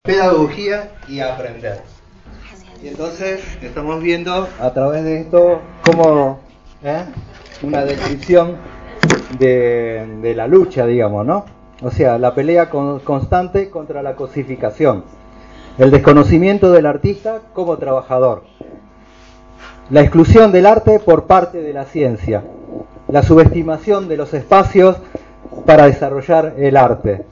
pedagogía y aprender. Y entonces estamos viendo a través de esto como una descripción de la lucha, digamos, ¿no? O sea, la pelea constante contra la cosificación, el desconocimiento del artista como trabajador, la exclusión del arte por parte de la ciencia, la subestimación de los espacios para desarrollar el arte,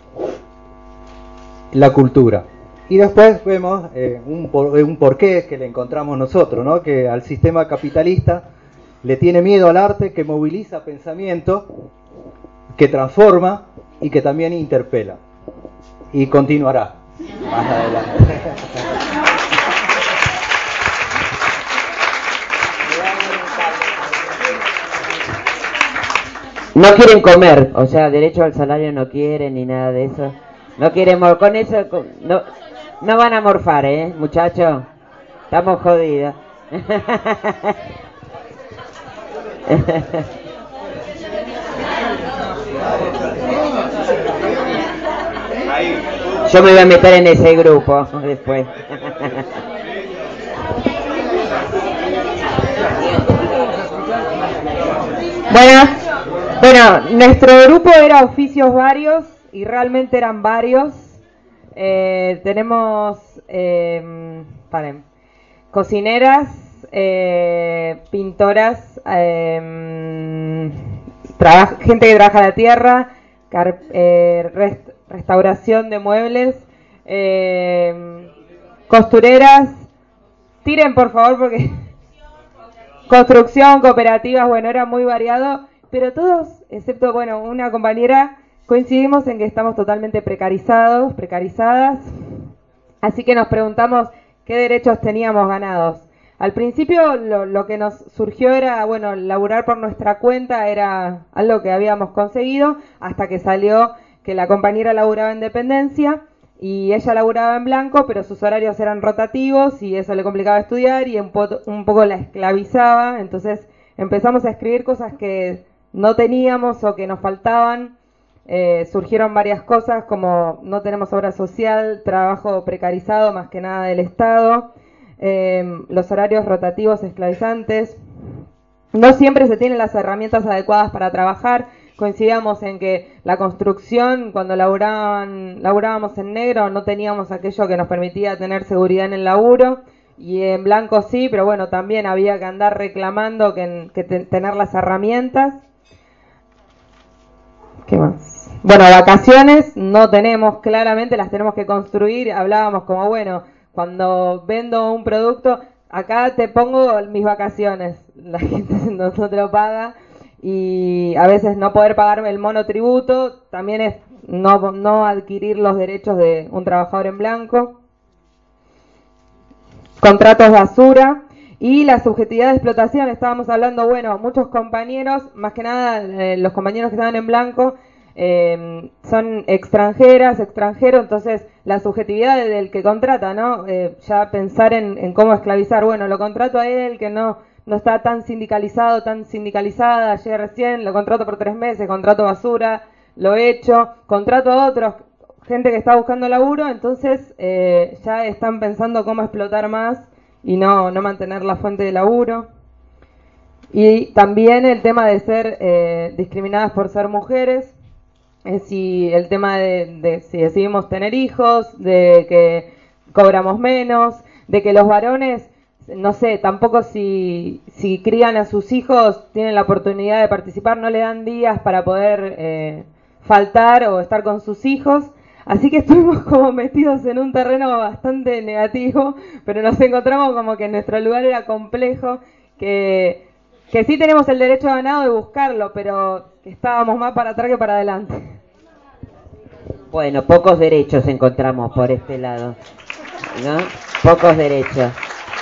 la cultura. Y después vemos un porqué que le encontramos nosotros, ¿no? Que al sistema capitalista le tiene miedo al arte, que moviliza pensamiento, que transforma y que también interpela. Y continuará más adelante. No quieren comer, o sea, derecho al salario no quieren ni nada de eso. No quieren con eso, no van a morfar, muchachos. Estamos jodidos. Yo me voy a meter en ese grupo después. Bueno, nuestro grupo era oficios varios y realmente eran varios. Tenemos cocineras, pintoras, gente que trabaja la tierra, restauración de muebles, costureras. Tiren por favor porque construcción, cooperativas, bueno, era muy variado, pero todos, excepto, una compañera, coincidimos en que estamos totalmente precarizadas, así que nos preguntamos qué derechos teníamos ganados. Al principio lo que nos surgió era, laburar por nuestra cuenta era algo que habíamos conseguido, hasta que salió que la compañera laburaba en dependencia, y ella laburaba en blanco, pero sus horarios eran rotativos y eso le complicaba estudiar y un poco la esclavizaba. Entonces empezamos a escribir cosas que no teníamos o que nos faltaban. Surgieron varias cosas como no tenemos obra social, trabajo precarizado más que nada del Estado, los horarios rotativos esclavizantes. No siempre se tienen las herramientas adecuadas para trabajar. Coincidíamos en que la construcción, cuando laburábamos en negro, no teníamos aquello que nos permitía tener seguridad en el laburo, y en blanco sí, pero también había que andar reclamando tener las herramientas. ¿Qué más? Vacaciones no tenemos, claramente las tenemos que construir. Hablábamos como, cuando vendo un producto, acá te pongo mis vacaciones, la gente no te lo paga. Y a veces no poder pagarme el monotributo también es no adquirir los derechos de un trabajador en blanco. Contratos basura y la subjetividad de explotación. Estábamos hablando, muchos compañeros, más que nada los compañeros que estaban en blanco, son extranjeros, entonces la subjetividad del que contrata, ¿no? Ya pensar en cómo esclavizar, lo contrato a él que no está tan sindicalizado, tan sindicalizada, ayer recién, lo contrato por 3 meses, contrato basura, lo echo, contrato a otros, gente que está buscando laburo, entonces ya están pensando cómo explotar más y no mantener la fuente de laburo. Y también el tema de ser discriminadas por ser mujeres, el tema de si decidimos tener hijos, de que cobramos menos, de que los varones, no sé, tampoco si crían a sus hijos, tienen la oportunidad de participar, no le dan días para poder faltar o estar con sus hijos. Así que estuvimos como metidos en un terreno bastante negativo, pero nos encontramos como que nuestro lugar era complejo, que sí tenemos el derecho ganado de buscarlo, pero que estábamos más para atrás que para adelante. Pocos derechos encontramos por este lado, ¿no? Pocos derechos.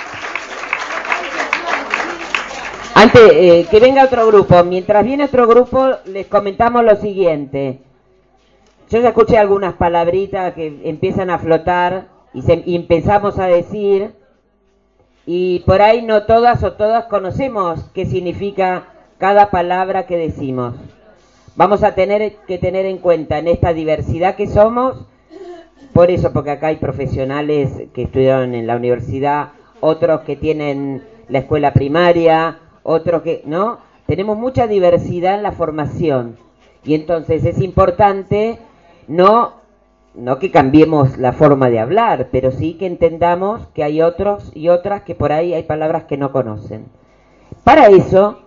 Antes que venga otro grupo, mientras viene otro grupo, les comentamos lo siguiente. Yo ya escuché algunas palabritas que empiezan a flotar y empezamos a decir, y por ahí no todas o todas conocemos qué significa cada palabra que decimos. Vamos a tener que tener en cuenta en esta diversidad que somos, Por eso, porque acá hay profesionales que estudiaron en la universidad, otros que tienen la escuela primaria, otros que, ¿no? Tenemos mucha diversidad en la formación y entonces es importante no que cambiemos la forma de hablar, pero sí que entendamos que hay otros y otras que por ahí hay palabras que no conocen. Para eso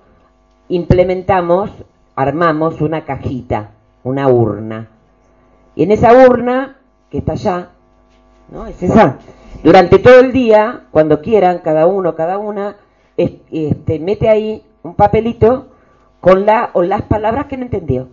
armamos una cajita, una urna. Y en esa urna, que está allá, ¿no? Es esa. Durante todo el día, cuando quieran, cada uno, cada una, mete ahí un papelito con la o las palabras que no entendió.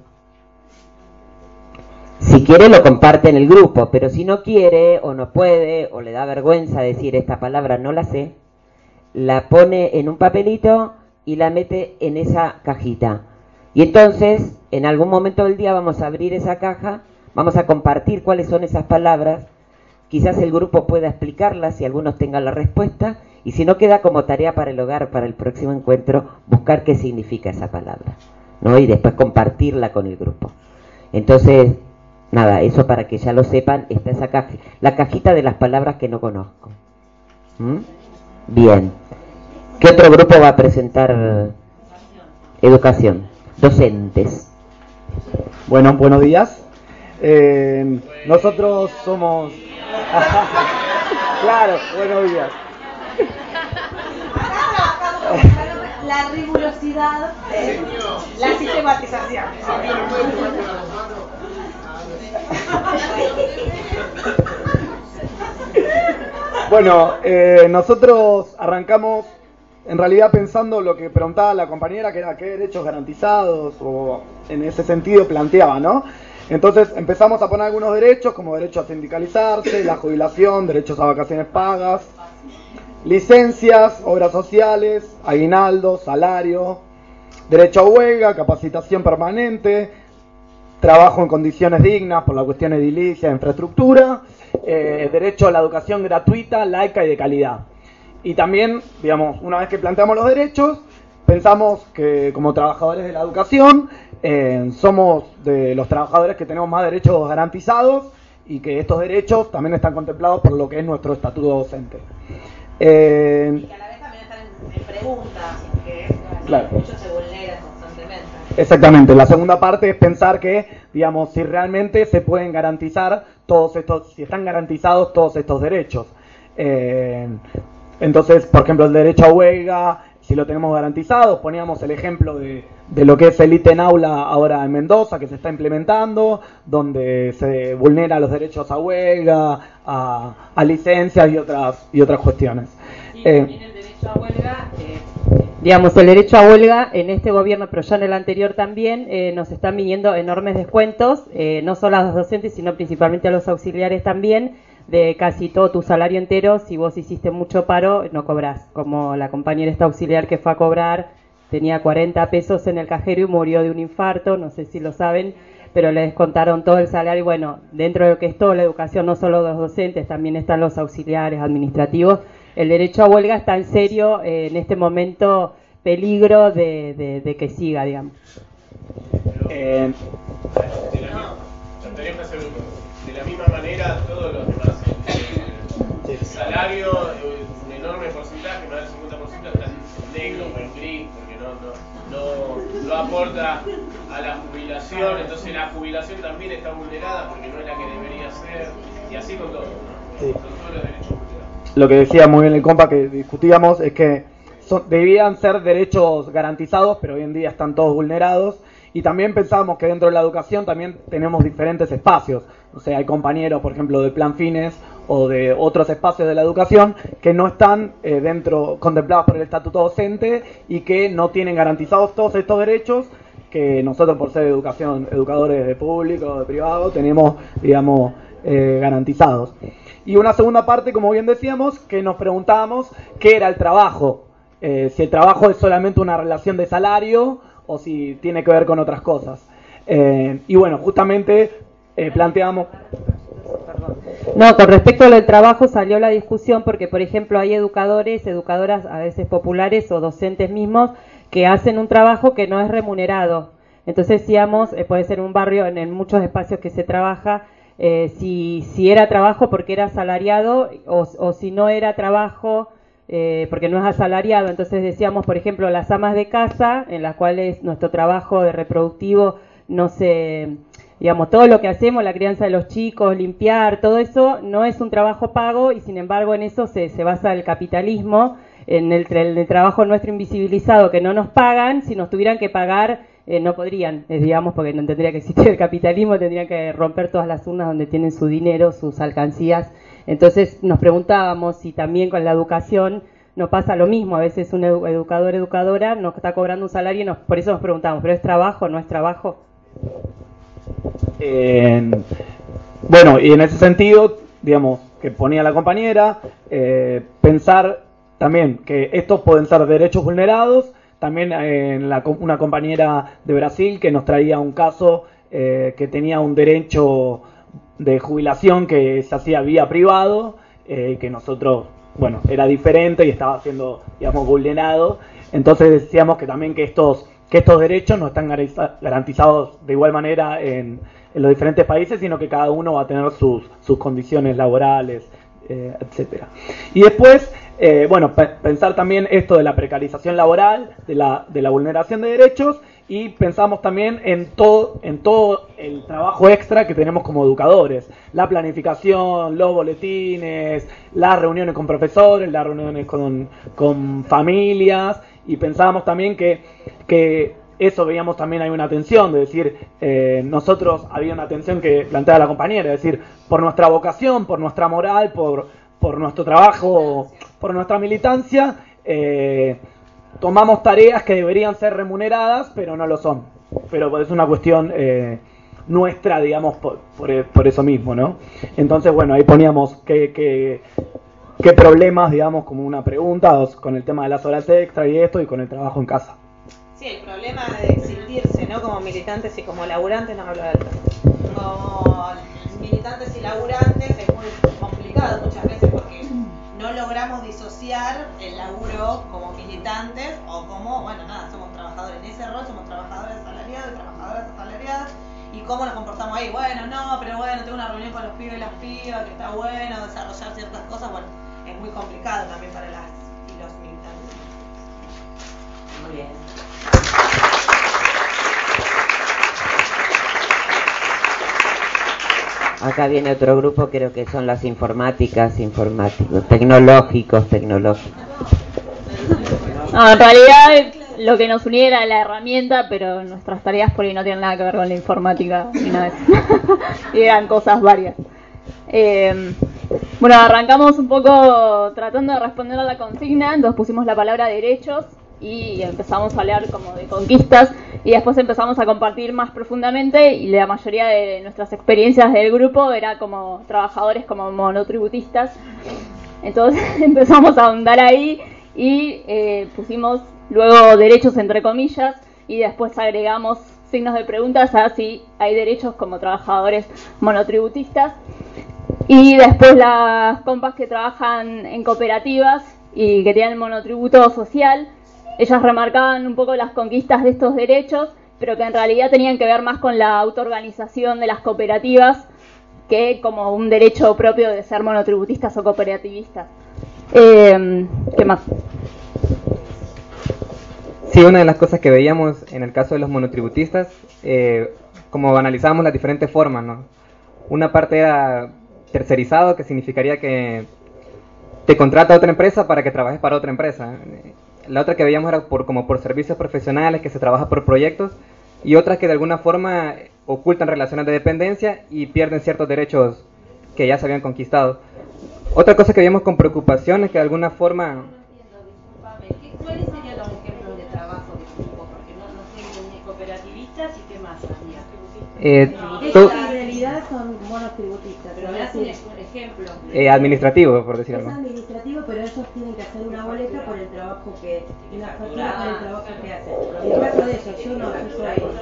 Si quiere lo comparte en el grupo, pero si no quiere o no puede o le da vergüenza decir esta palabra no la sé, la pone en un papelito y la mete en esa cajita. Y entonces, en algún momento del día vamos a abrir esa caja, vamos a compartir cuáles son esas palabras, quizás el grupo pueda explicarlas si algunos tengan la respuesta, y si no queda como tarea para el hogar, para el próximo encuentro, buscar qué significa esa palabra, ¿no? Y después compartirla con el grupo. Entonces, nada, eso para que ya lo sepan, está esa caja, la cajita de las palabras que no conozco. Bien. ¿Qué otro grupo va a presentar? Educación. Docentes. Bueno, buenos días. Nosotros somos... Claro, buenos días. La rigurosidad, la sistematización. Bueno, nosotros arrancamos en realidad pensando lo que preguntaba la compañera, que era qué derechos garantizados, o en ese sentido planteaba, ¿no? Entonces empezamos a poner algunos derechos, como derecho a sindicalizarse, la jubilación, derechos a vacaciones pagas, licencias, obras sociales, aguinaldo, salario, derecho a huelga, capacitación permanente, trabajo en condiciones dignas por la cuestión edilicia, infraestructura, derecho a la educación gratuita, laica y de calidad. Y también, digamos, una vez que planteamos los derechos, pensamos que como trabajadores de la educación somos de los trabajadores que tenemos más derechos garantizados y que estos derechos también están contemplados por lo que es nuestro estatuto docente. Y que a la vez también están en preguntas, que claro, los derechos se vulneran constantemente. Exactamente, la segunda parte es pensar que, digamos, si realmente se pueden garantizar todos estos, si están garantizados todos estos derechos. Entonces, por ejemplo, el derecho a huelga, si lo tenemos garantizado, poníamos el ejemplo de lo que es el ítem aula ahora en Mendoza, que se está implementando, donde se vulnera los derechos a huelga, a licencias y otras cuestiones. Y también el derecho a huelga, digamos, el derecho a huelga en este gobierno, pero ya en el anterior también, nos están viniendo enormes descuentos, no solo a los docentes, sino principalmente a los auxiliares también, de casi todo tu salario entero. Si vos hiciste mucho paro, no cobrás. Como la compañera esta auxiliar que fue a cobrar, tenía 40 pesos en el cajero y murió de un infarto, no sé si lo saben, pero le descontaron todo el salario. Y bueno, dentro de lo que es toda la educación, no solo los docentes, también están los auxiliares administrativos. El derecho a huelga está en serio, en este momento, peligro de que siga, digamos. De la misma manera, todos los demás, el salario, un enorme porcentaje, más del 50%, está en negro o en gris, porque no aporta a la jubilación. Entonces la jubilación también está vulnerada porque no es la que debería ser, y así con todo, ¿no? Sí. Con todos los derechos vulnerados. Lo que decía muy bien el compa que discutíamos es que debían ser derechos garantizados, pero hoy en día están todos vulnerados. Y también pensábamos que dentro de la educación también tenemos diferentes espacios. O sea, hay compañeros, por ejemplo, de Plan Fines o de otros espacios de la educación que no están contemplados por el estatuto docente y que no tienen garantizados todos estos derechos que nosotros, por ser educadores de público, de privado, tenemos, digamos, garantizados. Y una segunda parte, como bien decíamos, que nos preguntábamos qué era el trabajo. Si el trabajo es solamente una relación de salario o si tiene que ver con otras cosas. Y bueno, justamente planteamos... No, con respecto al trabajo salió la discusión porque, por ejemplo, hay educadores, educadoras a veces populares o docentes mismos que hacen un trabajo que no es remunerado. Entonces, digamos, puede ser un barrio, en muchos espacios que se trabaja, si era trabajo porque era asalariado o si no era trabajo porque no es asalariado. Entonces decíamos, por ejemplo, las amas de casa, en las cuales nuestro trabajo de reproductivo no se... Digamos, todo lo que hacemos, la crianza de los chicos, limpiar, todo eso no es un trabajo pago y sin embargo en eso se basa el capitalismo, en el trabajo nuestro invisibilizado que no nos pagan. Si nos tuvieran que pagar no podrían, digamos, porque no tendría que existir el capitalismo, tendrían que romper todas las urnas donde tienen su dinero, sus alcancías. Entonces nos preguntábamos si también con la educación nos pasa lo mismo. A veces un educador, educadora nos está cobrando un salario y por eso nos preguntamos, ¿pero es trabajo o no es trabajo? Bueno, y en ese sentido, digamos, que ponía la compañera, pensar también que estos pueden ser derechos vulnerados. También una compañera de Brasil que nos traía un caso que tenía un derecho de jubilación que se hacía vía privado, que nosotros, bueno, era diferente y estaba siendo, digamos, vulnerado. Entonces decíamos que también que estos derechos no están garantizados de igual manera en los diferentes países, sino que cada uno va a tener sus condiciones laborales, etcétera. Y después, bueno, pensar también esto de la precarización laboral, de la vulneración de derechos, y pensamos también en todo el trabajo extra que tenemos como educadores, la planificación, los boletines, las reuniones con profesores, las reuniones con familias, y pensábamos también que eso veíamos también hay una tensión, de decir, nosotros había una tensión que planteaba la compañera, es decir, por nuestra vocación, por nuestra moral, por nuestro trabajo, por nuestra militancia, tomamos tareas que deberían ser remuneradas, pero no lo son. Pero es una cuestión nuestra, digamos, por eso mismo, ¿no? Entonces, bueno, ahí poníamos qué problemas, digamos, como una pregunta, con el tema de las horas extra y esto, y con el trabajo en casa. Sí, el problema de existirse, ¿no? Como militantes y como laburantes, no hablo de alto. Como militantes y laburantes es muy complicado muchas veces porque no logramos disociar el laburo como militantes o como, bueno, nada, somos trabajadores. En ese rol somos trabajadores asalariados y trabajadoras asalariadas. ¿Y cómo nos comportamos ahí? Bueno, no, pero bueno, tengo una reunión con los pibes y las pibas, que está bueno desarrollar ciertas cosas. Bueno, es muy complicado también para las y los militantes. Muy bien. Acá viene otro grupo, creo que son las informáticos, tecnológicos. No, en realidad lo que nos unía era la herramienta, pero nuestras tareas por ahí no tienen nada que ver con la informática ni nada de eso. Y eran cosas varias. Bueno, arrancamos un poco tratando de responder a la consigna, entonces pusimos la palabra derechos y empezamos a hablar como de conquistas y después empezamos a compartir más profundamente y la mayoría de nuestras experiencias del grupo era como trabajadores como monotributistas. Entonces empezamos a ahondar ahí y pusimos luego derechos entre comillas y después agregamos signos de preguntas a si hay derechos como trabajadores monotributistas. Y después las compas que trabajan en cooperativas y que tienen monotributo social, ellas remarcaban un poco las conquistas de estos derechos, pero que en realidad tenían que ver más con la autoorganización de las cooperativas que como un derecho propio de ser monotributistas o cooperativistas. ¿Qué más? Sí, una de las cosas que veíamos en el caso de los monotributistas, como analizábamos las diferentes formas, ¿no? Una parte era tercerizado, que significaría que te contrata otra empresa para que trabajes para otra empresa. La otra que veíamos era como por servicios profesionales, que se trabaja por proyectos, y otras que de alguna forma ocultan relaciones de dependencia y pierden ciertos derechos que ya se habían conquistado. Otra cosa que veíamos con preocupación es que de alguna forma... ¿Cuáles serían los ejemplos de trabajo de grupo? Porque no sé ni cooperativistas y qué más había. En realidad son monotributistas. Pero me hacen un ejemplo. Administrativo, por decir algo. Es administrativo, pero ellos tienen que hacer una boleta por el trabajo que... una factura por el trabajo que hacen. En el caso de eso, yo no soy...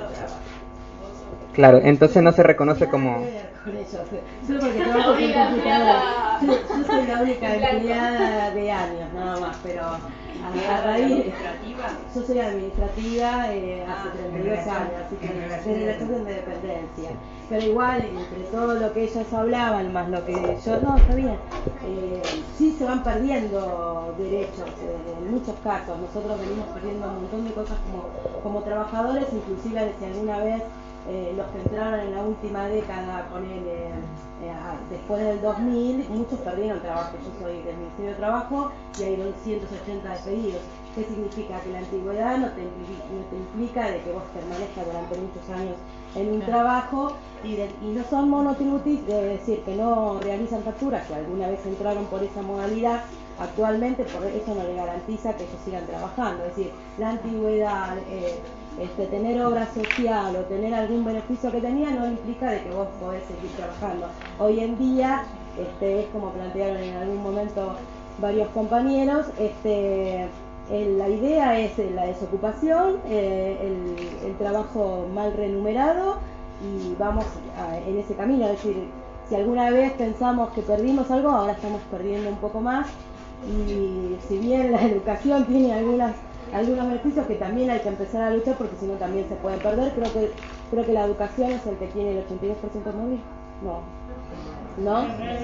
Claro, entonces no se reconoce como... Solo porque trabajo con computadora. Yo soy la única empleada de años, nada más, pero a raíz... Yo soy administrativa hace 32 años, así que desde la estación de dependencia. Pero igual, entre todo lo que ellos hablaban, más lo que yo... No, está bien. Sí se van perdiendo derechos, en muchos casos. Nosotros venimos perdiendo un montón de cosas como trabajadores, inclusive si alguna vez los que entraron en la última década, después del 2000, muchos perdieron trabajo. Yo soy del Ministerio de Trabajo y hay 280 despedidos. ¿Qué significa? Que la antigüedad no te implica de que vos permanezcas durante muchos años en un trabajo y no son monotributistas, es decir, que no realizan facturas, que alguna vez entraron por esa modalidad. Actualmente por eso no le garantiza que ellos sigan trabajando. Es decir, la antigüedad, tener obra social o tener algún beneficio que tenía no implica de que vos podés seguir trabajando. Hoy en día, es como plantearon en algún momento varios compañeros, la idea es la desocupación, el trabajo mal remunerado, y vamos en ese camino. Es decir, si alguna vez pensamos que perdimos algo, ahora estamos perdiendo un poco más, y si bien la educación tiene algunos beneficios que también hay que empezar a luchar, porque si no también se pueden perder. Creo que la educación es el que tiene el 82% móvil. ¿No?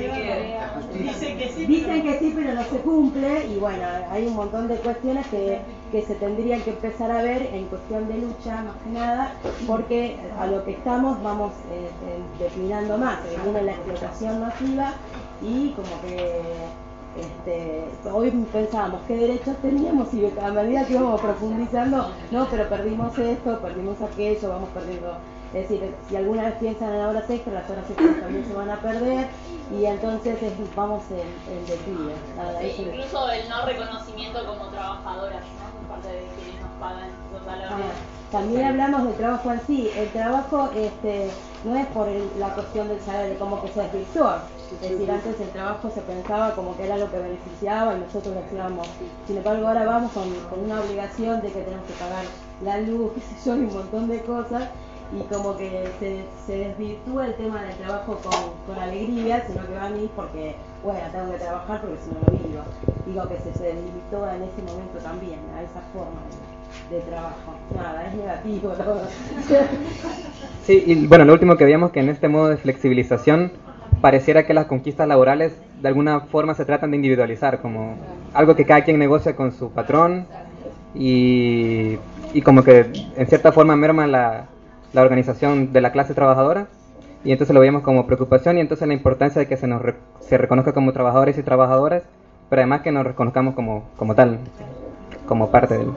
Dicen que sí, pero no se cumple, y bueno, hay un montón de cuestiones que se tendrían que empezar a ver en cuestión de lucha, más que nada, porque a lo que estamos vamos declinando más, viene la explotación masiva, y como que hoy pensábamos qué derechos teníamos, y a medida que íbamos profundizando, no, pero perdimos esto, perdimos aquello, vamos perdiendo. Es decir, si alguna vez piensan en horas extras, las horas extras también se van a perder, y entonces vamos en declive. Sí, incluso el no reconocimiento como trabajadoras, ¿no? Por parte de quienes nos pagan los salarios. También hablamos del trabajo en sí. El trabajo no es por la cuestión del salario, como que se desvirtuó. Es decir, antes el trabajo se pensaba como que era lo que beneficiaba y nosotros lo hacíamos. Sin embargo, ahora vamos con una obligación de que tenemos que pagar la luz, qué sé yo, y un montón de cosas. Y como que se desvirtúa el tema del trabajo con alegría, sino que van a ir porque, bueno, tengo que trabajar porque si no no vivo. Digo que se desvirtúa en ese momento también, a esa forma de trabajo. Nada, es negativo todo. Sí, y bueno, lo último que veíamos que en este modo de flexibilización pareciera que las conquistas laborales de alguna forma se tratan de individualizar, como algo que cada quien negocia con su patrón, y como que en cierta forma merma la organización de la clase trabajadora, y entonces lo veíamos como preocupación, y entonces la importancia de que se reconozca como trabajadores y trabajadoras, pero además que nos reconozcamos como tal, como parte del...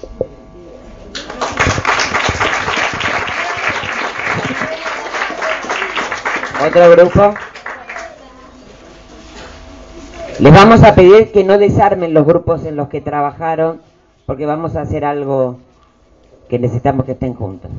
Otro grupo. Les vamos a pedir que no desarmen los grupos en los que trabajaron, porque vamos a hacer algo que necesitamos que estén juntos.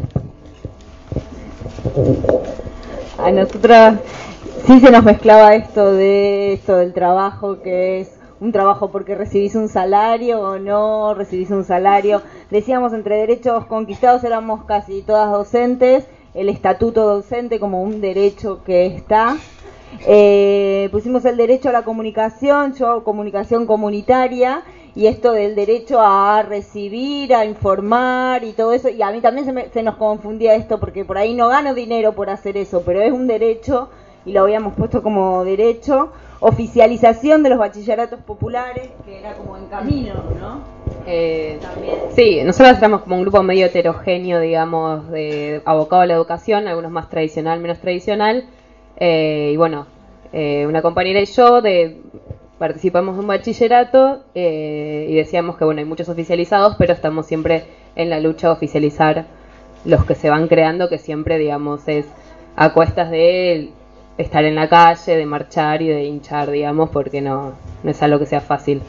A nosotras sí se nos mezclaba esto del trabajo, que es un trabajo porque recibís un salario o no recibís un salario. Decíamos, entre derechos conquistados éramos casi todas docentes, el estatuto docente como un derecho que está. Pusimos el derecho a la comunicación, yo comunicación comunitaria, y esto del derecho a recibir, a informar y todo eso, y a mí también se nos confundía esto, porque por ahí no gano dinero por hacer eso, pero es un derecho, y lo habíamos puesto como derecho. Oficialización de los bachilleratos populares, que era como en camino, ¿no? Sí, nosotros éramos como un grupo medio heterogéneo, digamos, abocado a la educación, algunos más tradicional, menos tradicional, y bueno, una compañera y yo participamos de un bachillerato, y decíamos que bueno, hay muchos oficializados, pero estamos siempre en la lucha de oficializar los que se van creando, que siempre, digamos, es a cuestas de estar en la calle, de marchar y de hinchar, digamos, porque no es algo que sea fácil.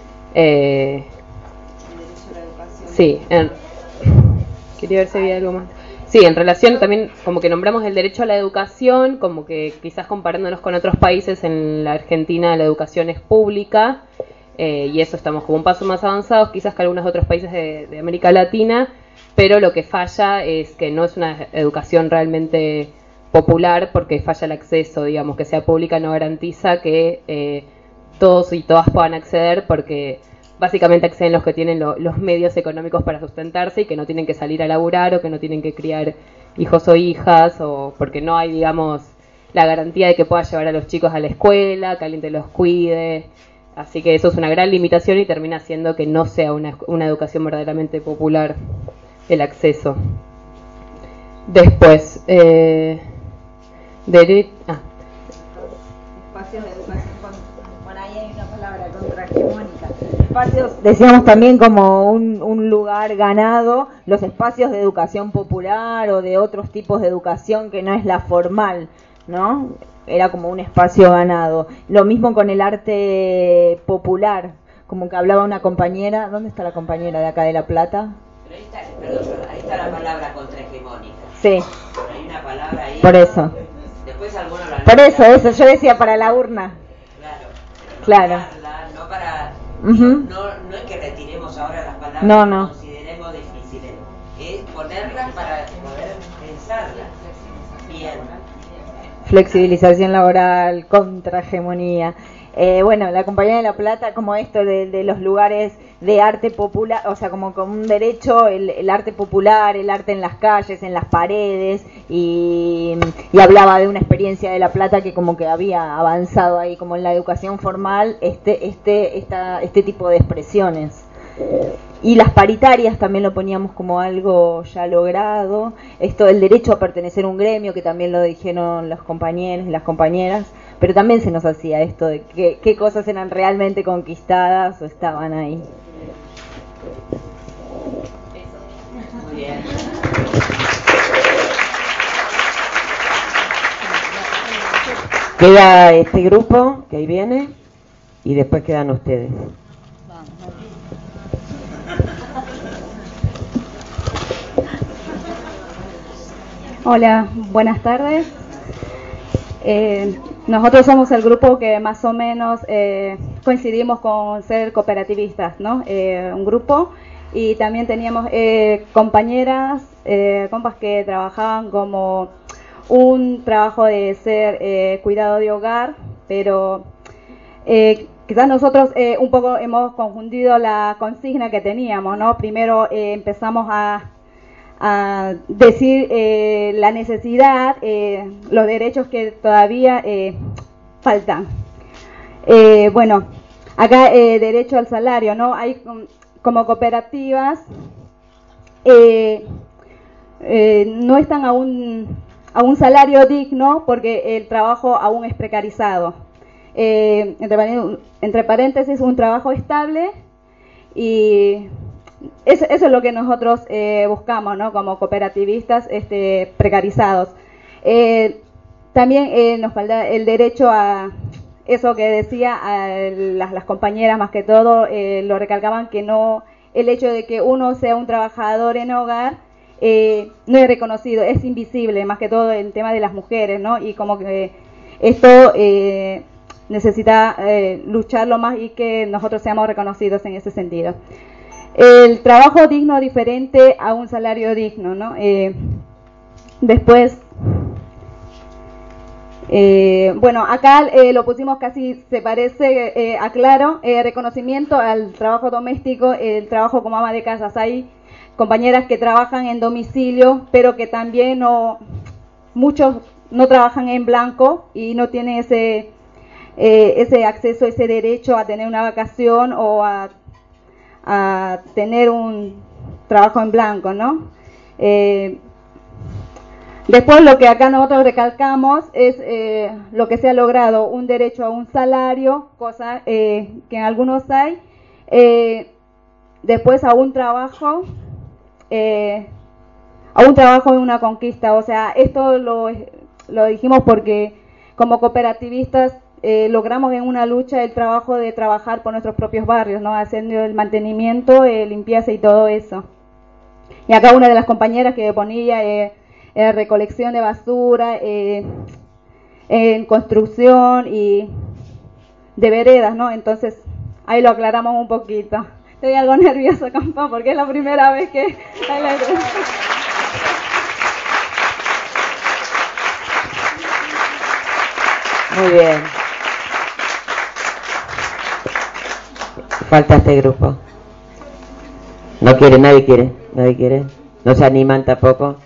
Sí, quería ver si había algo más. Sí, en relación también, como que nombramos el derecho a la educación, como que quizás comparándonos con otros países, en la Argentina la educación es pública, y eso estamos como un paso más avanzados quizás que algunos otros países de América Latina, pero lo que falla es que no es una educación realmente popular, porque falla el acceso, digamos, que sea pública no garantiza que todos y todas puedan acceder, porque básicamente acceden los que tienen los medios económicos para sustentarse y que no tienen que salir a laburar o que no tienen que criar hijos o hijas, o porque no hay, digamos, la garantía de que pueda llevar a los chicos a la escuela, que alguien te los cuide. Así que eso es una gran limitación y termina haciendo que no sea una educación verdaderamente popular el acceso. Después, espacios de educación bueno, ahí hay una palabra contrahegemónica. Espacios, decíamos también como un lugar ganado, los espacios de educación popular o de otros tipos de educación que no es la formal, ¿no? Era como un espacio ganado. Lo mismo con el arte popular, como que hablaba una compañera. ¿Dónde está la compañera de acá de La Plata? Pero ahí está la palabra contrahegemónica. Sí. Pero hay una palabra ahí. Por eso. Después algunos la por eso, yo decía para la urna. Claro. No para. Uh-huh. No es que retiremos ahora las palabras no. que consideremos difíciles. Es ponerlas para poder pensarlas bien. Flexibilización laboral, contrahegemonía. Bueno, la Compañía de La Plata, como esto de los lugares de arte popular, o sea, como un derecho, el arte popular, el arte en las calles, en las paredes, y hablaba de una experiencia de La Plata que como que había avanzado ahí, como en la educación formal, este tipo de expresiones. Y las paritarias también lo poníamos como algo ya logrado. Esto del derecho a pertenecer a un gremio, que también lo dijeron los compañeros y las compañeras, pero también se nos hacía esto de qué cosas eran realmente conquistadas o estaban ahí. Muy bien. Queda este grupo que ahí viene y después quedan ustedes. Hola, buenas tardes. Nosotros somos el grupo que más o menos coincidimos con ser cooperativistas, ¿no? Un grupo, y también teníamos compañeras, compas que trabajaban como un trabajo de ser cuidado de hogar, pero quizás nosotros un poco hemos confundido la consigna que teníamos, ¿no? Primero empezamos a decir la necesidad, los derechos que todavía faltan. Bueno, acá derecho al salario, ¿no? Hay como cooperativas no están a un salario digno porque el trabajo aún es precarizado. Entre paréntesis, un trabajo estable, y eso es lo que nosotros buscamos, ¿no? Como cooperativistas precarizados. También nos falta el derecho a eso que decía las compañeras, más que todo lo recalcaban, que no, el hecho de que uno sea un trabajador en hogar no es reconocido, es invisible, más que todo el tema de las mujeres, ¿no? Y como que esto necesita lucharlo más y que nosotros seamos reconocidos en ese sentido. El trabajo digno diferente a un salario digno, ¿no? Después, bueno, acá lo pusimos casi, se parece a claro, reconocimiento al trabajo doméstico, el trabajo como ama de casa. Hay compañeras que trabajan en domicilio, pero que también muchos no trabajan en blanco y no tienen ese acceso, ese derecho a tener una vacación o a tener un trabajo en blanco, ¿no? Después, lo que acá nosotros recalcamos es lo que se ha logrado, un derecho a un salario, cosa que en algunos hay. Después a un trabajo en una conquista. O sea, esto lo dijimos porque como cooperativistas logramos en una lucha el trabajo de trabajar por nuestros propios barrios, ¿no? Haciendo el mantenimiento, limpieza y todo eso. Y acá una de las compañeras que ponía recolección de basura, en construcción y de veredas, ¿no? Entonces ahí lo aclaramos un poquito. Estoy algo nerviosa, compa, porque es la primera vez que... Muy bien. Falta este grupo. No quiere, nadie quiere. No se animan tampoco.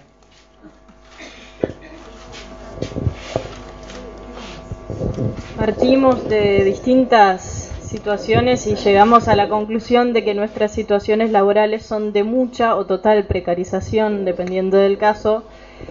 Partimos de distintas situaciones y llegamos a la conclusión de que nuestras situaciones laborales son de mucha o total precarización, dependiendo del caso,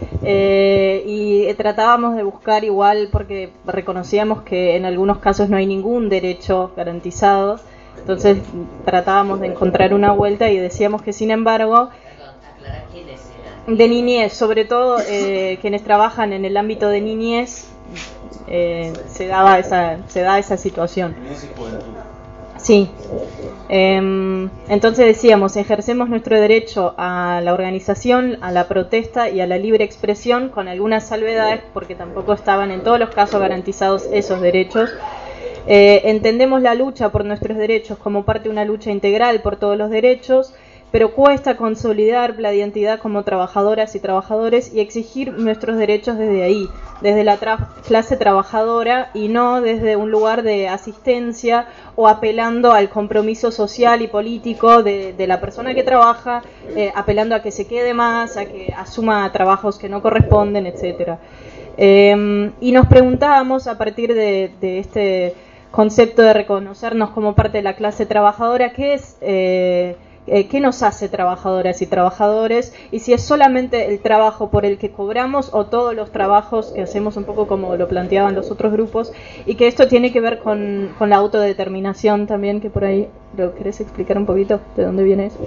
y tratábamos de buscar igual, porque reconocíamos que en algunos casos no hay ningún derecho garantizado, entonces tratábamos de encontrar una vuelta y decíamos que sin embargo de niñez, sobre todo quienes trabajan en el ámbito de niñez, se da esa situación. Sí. Entonces decíamos, ejercemos nuestro derecho a la organización, a la protesta y a la libre expresión, con algunas salvedades, porque tampoco estaban en todos los casos garantizados esos derechos. Entendemos la lucha por nuestros derechos como parte de una lucha integral por todos los derechos, pero cuesta consolidar la identidad como trabajadoras y trabajadores y exigir nuestros derechos desde ahí, desde la clase trabajadora y no desde un lugar de asistencia o apelando al compromiso social y político de la persona que trabaja, apelando a que se quede más, a que asuma trabajos que no corresponden, etcétera. Y nos preguntábamos a partir de este concepto de reconocernos como parte de la clase trabajadora, ¿qué es? ¿Qué nos hace trabajadoras y trabajadores? Y si es solamente el trabajo por el que cobramos o todos los trabajos que hacemos, un poco como lo planteaban los otros grupos, y que esto tiene que ver con la autodeterminación también, que por ahí lo querés explicar un poquito de dónde viene eso.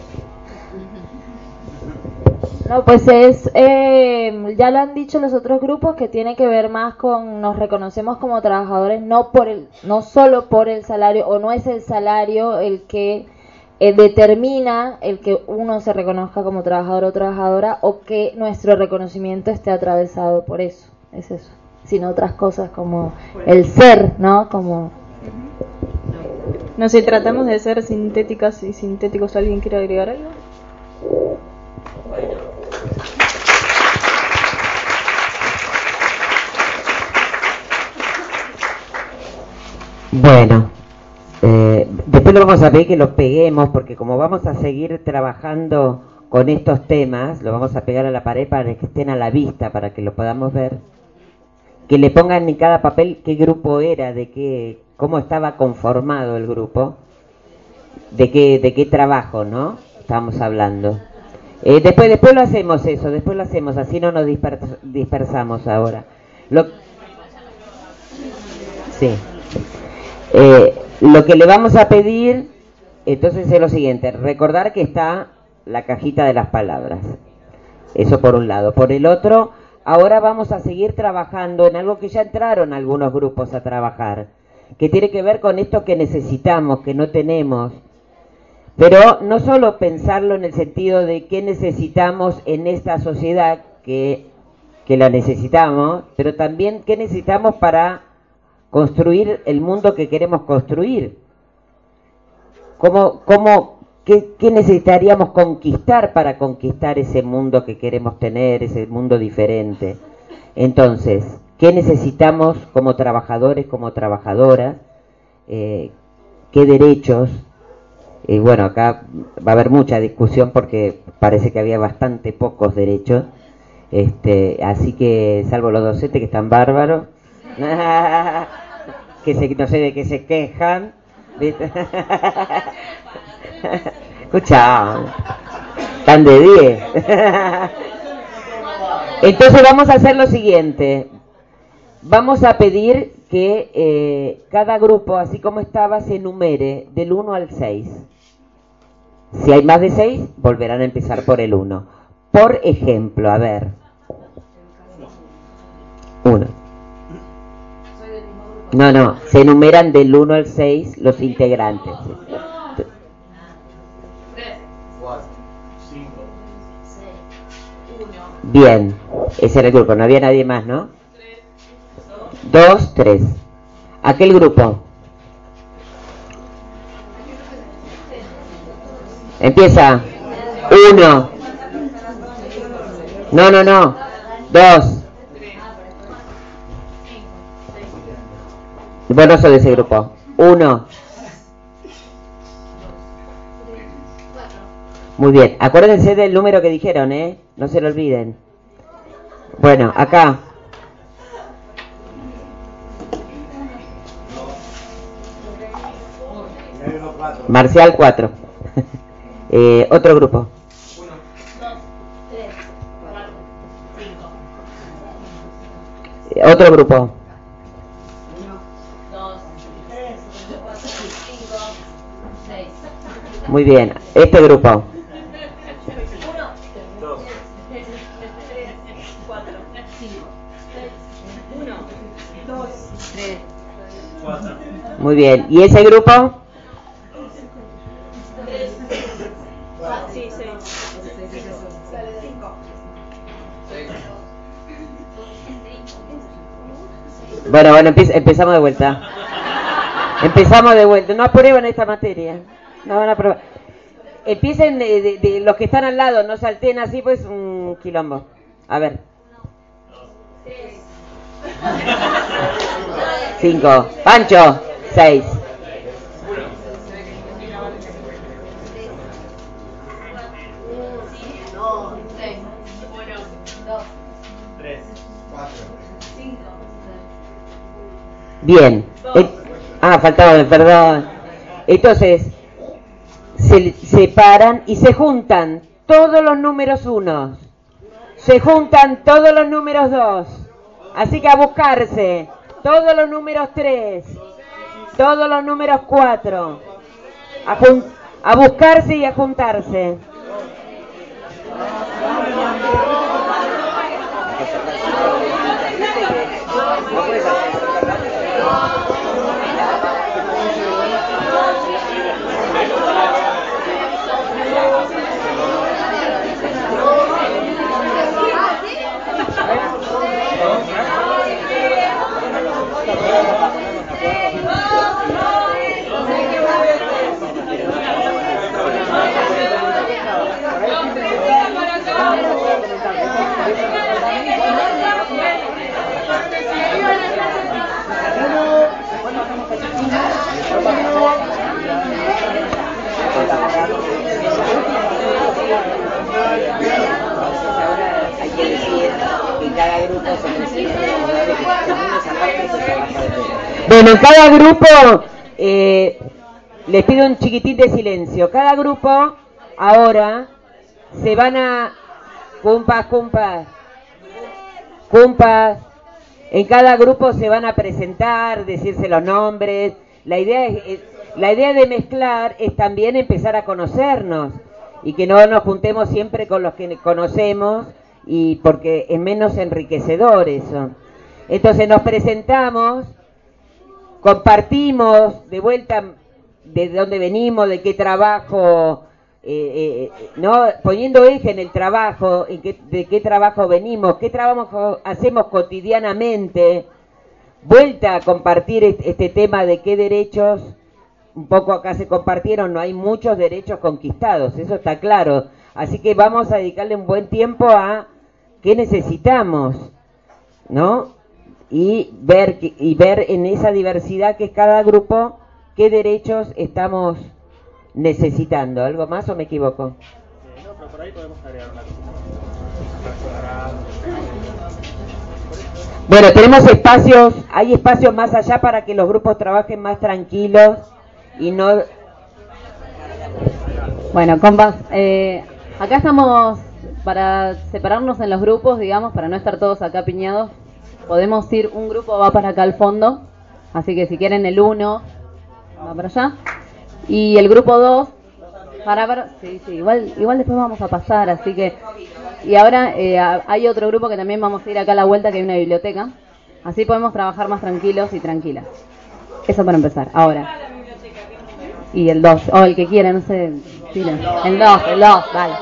No, pues ya lo han dicho los otros grupos, que tiene que ver más con nos reconocemos como trabajadores no solo por el salario, o no es el salario el que determina el que uno se reconozca como trabajador o trabajadora, o que nuestro reconocimiento esté atravesado por eso, es eso, sino otras cosas como el ser, ¿no? Como no sé, tratamos de ser sintéticas y sintéticos. ¿Alguien quiere agregar algo? Bueno, después lo vamos a pedir que lo peguemos, porque como vamos a seguir trabajando con estos temas, lo vamos a pegar a la pared para que estén a la vista, para que lo podamos ver. Que le pongan en cada papel qué grupo era, cómo estaba conformado el grupo, de qué trabajo, ¿no? Estábamos hablando. Después lo hacemos eso, así no nos dispersamos ahora. Sí. Lo que le vamos a pedir entonces es lo siguiente: recordar que está la cajita de las palabras, eso por un lado. Por el otro, ahora vamos a seguir trabajando en algo que ya entraron algunos grupos a trabajar, que tiene que ver con esto que necesitamos, que no tenemos, pero no solo pensarlo en el sentido de qué necesitamos en esta sociedad, que la necesitamos, pero también qué necesitamos para construir el mundo que queremos construir. ¿Qué necesitaríamos conquistar para conquistar ese mundo que queremos tener, ese mundo diferente? Entonces, ¿qué necesitamos como trabajadores, como trabajadoras? ¿Qué derechos? Bueno, acá va a haber mucha discusión porque parece que había bastante pocos derechos. Así que, salvo los docentes que están bárbaros, que no sé de qué se quejan, ¿viste? Escucha, están de 10. Entonces vamos a hacer lo siguiente: vamos a pedir que cada grupo, así como estaba, se enumere del 1 al 6. Si hay más de 6, volverán a empezar por el 1. Por ejemplo, a ver, 1. No, se enumeran del 1 al 6 los integrantes. 4, 5, 6, 1. Bien, ese era el grupo, no había nadie más, ¿no? 2, 3. Aquel grupo. Empieza. 1. No. 2. Bueno, soy de ese grupo. 1. Muy bien, acuérdense del número que dijeron, ¿eh? No se lo olviden. Bueno, acá. Marcial 4. Otro grupo. 1, 2, 3, 4, 5. Otro grupo. 1, 2, 3, 4, 5, 6. Muy bien, este grupo. 1, 2, 3, 4, 5, 6. 1, 2, 3, 4. Muy bien, ¿y ese grupo? 3, 4, 6, 5. Bueno, empezamos de vuelta. Empezamos de vuelta. No aprueban esta materia. No van a aprobar. Empiecen de los que están al lado, no salten así, pues un quilombo. A ver. 5. Pancho. 6. 3, 4, 5. Bien. Faltaba, perdón. Entonces, se separan y se juntan todos los números 1. Se juntan todos los números 2. Así que a buscarse todos los números 3. Todos los números 4. A buscarse y a juntarse. Bueno, en cada grupo les pido un chiquitín de silencio. Cada grupo ahora se van a cumpas. En cada grupo se van a presentar, decirse los nombres. La idea de mezclar es también empezar a conocernos y que no nos juntemos siempre con los que conocemos, y porque es menos enriquecedor eso. Entonces nos presentamos, compartimos de vuelta de dónde venimos, de qué trabajo, no poniendo eje en el trabajo, de qué trabajo venimos, qué trabajo hacemos cotidianamente. Vuelta a compartir este tema de qué derechos, un poco acá se compartieron, no hay muchos derechos conquistados, eso está claro. Así que vamos a dedicarle un buen tiempo a qué necesitamos, ¿no? Y ver en esa diversidad que es cada grupo, qué derechos estamos necesitando. ¿Algo más o me equivoco? No, pero por ahí podemos agregar una cosita más. Bueno, tenemos espacios, hay espacios más allá para que los grupos trabajen más tranquilos y no... Bueno, compas, acá estamos para separarnos en los grupos, digamos, para no estar todos acá apiñados. Podemos ir, un grupo va para acá al fondo, así que si quieren el 1 va para allá, y el grupo 2 sí, igual después vamos a pasar, así que, y ahora hay otro grupo que también vamos a ir acá a la vuelta, que hay una biblioteca, así podemos trabajar más tranquilos y tranquilas. Eso para empezar. Ahora, y el 2, o el que quiera, no sé, el 2, dale.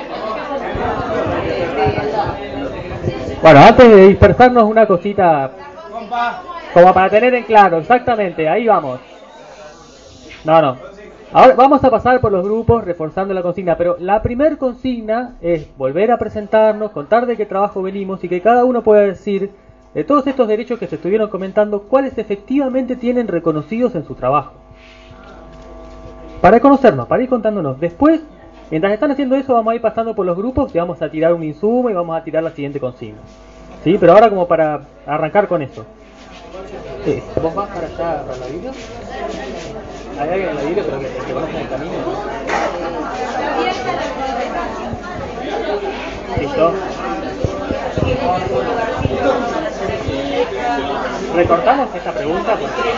Bueno, antes de dispersarnos, una cosita como para tener en claro, exactamente, ahí vamos. No. Ahora vamos a pasar por los grupos reforzando la consigna, pero la primer consigna es volver a presentarnos, contar de qué trabajo venimos y que cada uno pueda decir de todos estos derechos que se estuvieron comentando, cuáles efectivamente tienen reconocidos en su trabajo. Para conocernos, para ir contándonos. Después Mientras están haciendo eso, vamos a ir pasando por los grupos y vamos a tirar un insumo y vamos a tirar la siguiente consigna. ¿Sí? Pero ahora como para arrancar con eso. Sí. ¿Vos vas para allá, para la Biblia? ¿Hay alguien en la Biblia pero que conoce el camino? ¿Listo? Recortamos esta pregunta porque...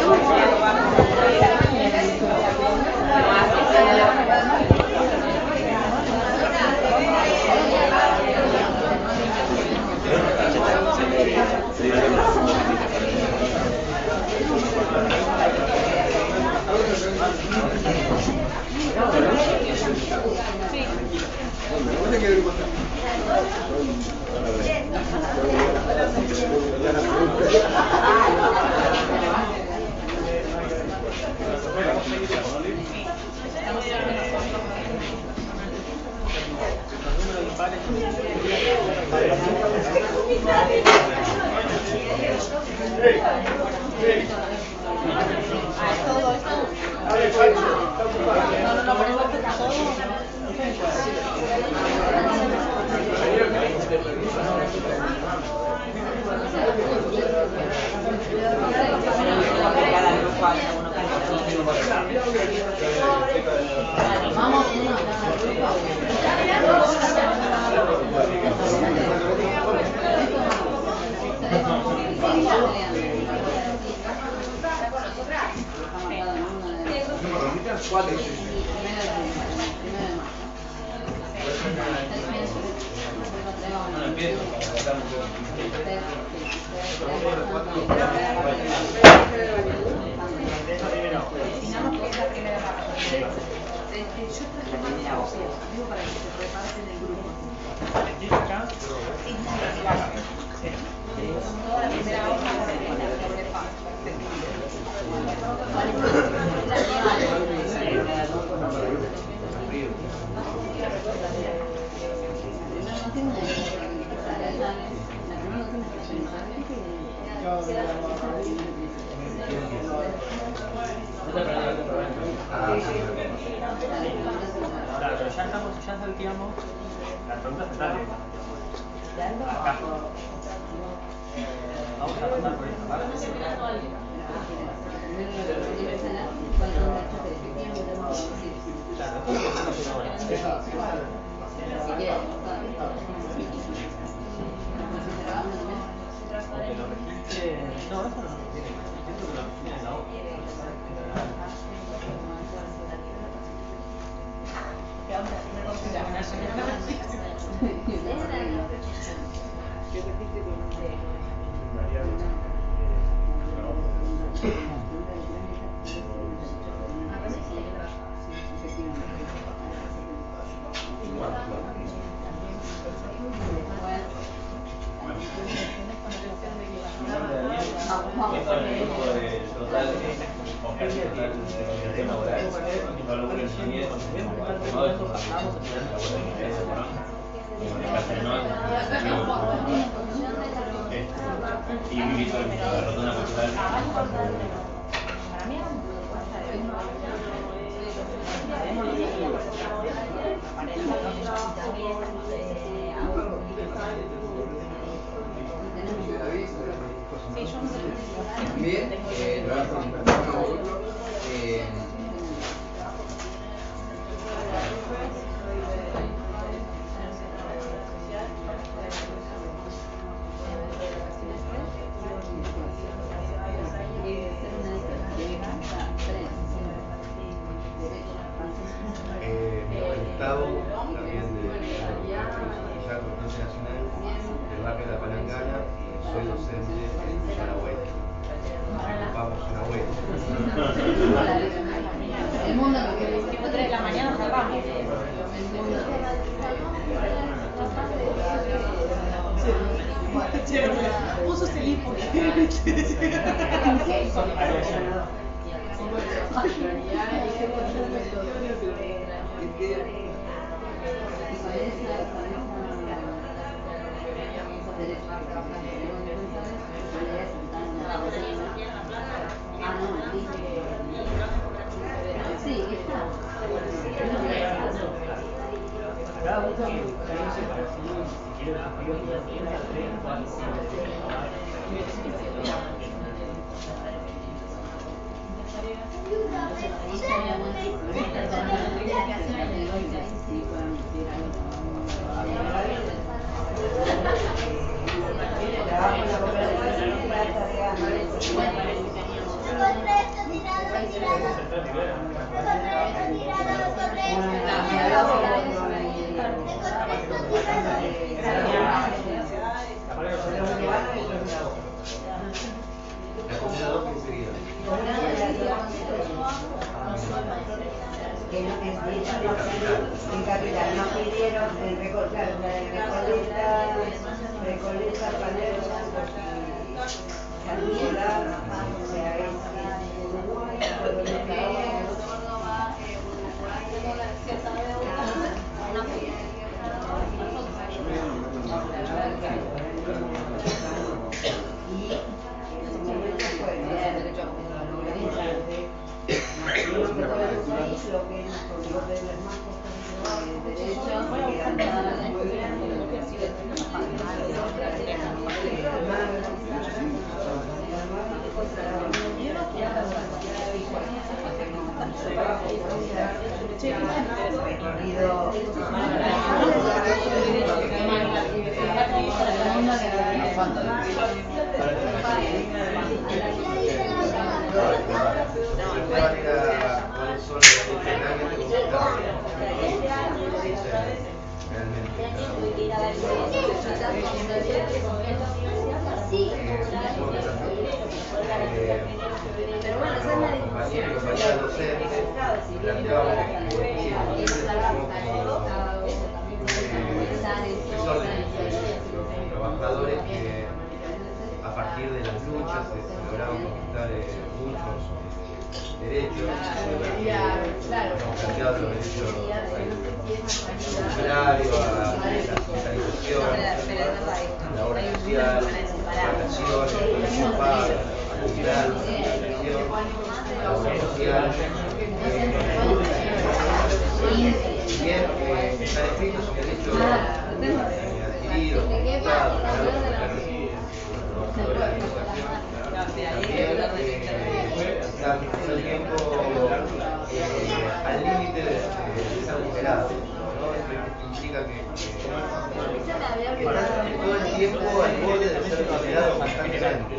Ya salteamos las preguntas centrales. Acá. Vamos a pasar por esta parte. Que lo registre. No, eso no lo tiene. Siento que lo registre en la hoja. Y vivir la rotonda cultural. Bien, Gustavo, también de la Corporación Nacional, del barrio de La Palangana, soy docente en Paraguay. Vamos una vuelta. El mundo lo que tipo 3 de la mañana cerramos. Vos sos el hijo. Sí, está. En Capital nos pidieron Recoleta, Palermo, Santiago, o sea, es Uruguay, Córdoba, y en su momento fue lo que es lo de las más cosas de derechos que andan muy bien. Trabajadores que a partir de las luchas se lograron conquistar muchos derechos. Hemos planteado los derechos al salario, a la socialización, a la obra social, vacaciones, a la paga, a la cultural, a la educación, a la obra social. Y bien, están escritos son derechos adquiridos, conquistados, ganados por la trabajadores de educación. También están todo el tiempo al límite de ser vulnerados, ¿no? Esto implica que están todo el tiempo al borde de ser vulnerados constantemente.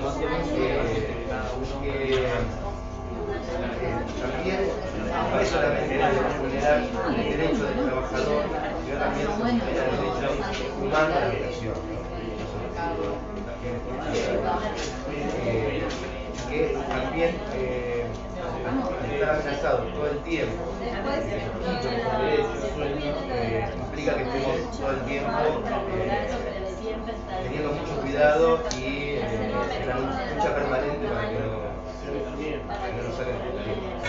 También no es solamente vulnerar el derecho del trabajador, sino también se vulnera el derecho humano a la educación, que también estar amenazado todo el tiempo implica que estemos todo el tiempo teniendo mucho cuidado y una lucha permanente para que no nos saquen de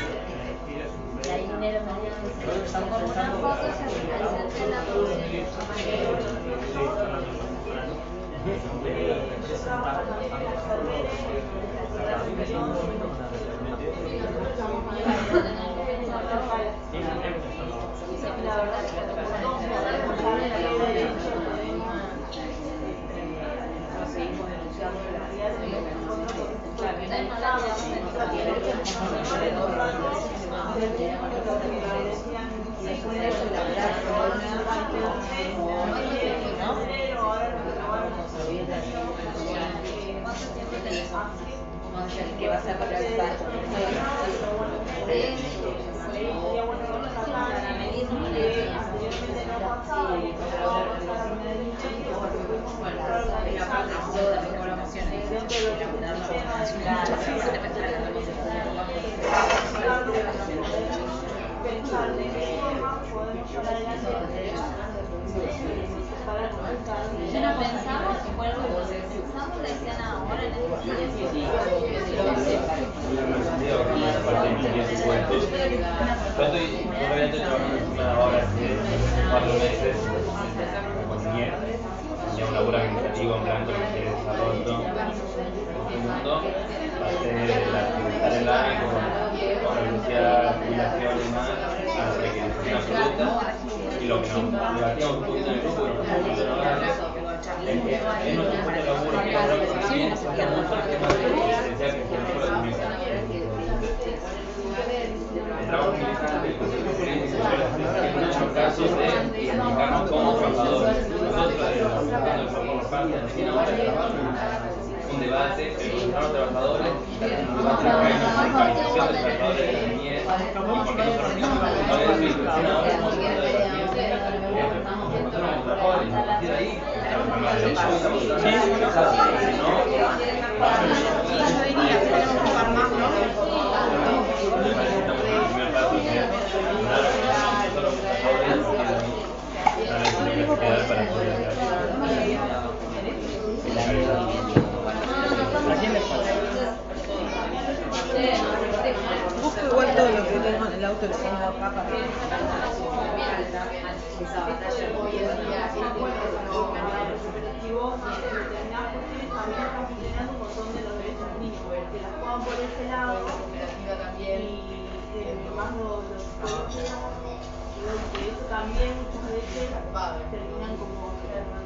que va a ser para el banco. Yo no pensaba que fue algo que pensamos la escena ahora en Yo estoy trabajando en una obra hace 4 meses con Nier, tenía un laburo administrativo en blanco que se desarrolló en todo el mundo, pasé la actividad en blanco con renunciar, jubilación y más. hasta que nos absoluta, y lo que nos debatíamos un poquito en el grupo, que nos fuimos ahora, es nuestro punto de laburo que ahora también mucho el tema de diferenciar que por la comunicación. El trabajo militante, el concepto político, en muchos casos de identificarnos como trabajadores. Nosotros, por parte de la oficina ahora de trabajo, un debate entre los trabajadores, un debate de organización de trabajadores de la niñez, y por qué nosotros mismos trabajadores de la oficina ahora somos trabajadores de la niñez, nosotros somos trabajadores, y a partir de ahí, busco igual todo lo que tengo en el auto, lo pongo acá para esa batalla. Un montón de los derechos de los niños, que las juegan por ese lado, y más los que eso también muchas veces terminan como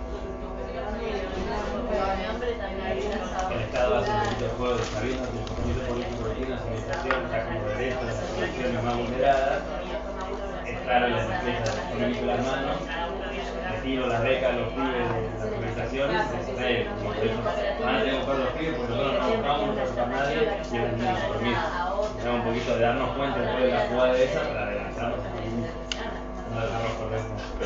el Estado hace un poquito de juego de sabinas, un poquito político de la administración, está como derecho de las poblaciones más vulneradas. Es claro, les empieza con el las manos, le tiro las becas a los pibes de las organizaciones, como por eso van a tener que buscar los pibes porque nosotros no buscamos, no trabajamos a nadie y es un compromiso. Tenemos un poquito de darnos cuenta después de la jugada de esa para adelantarnos a no dejarnos correr.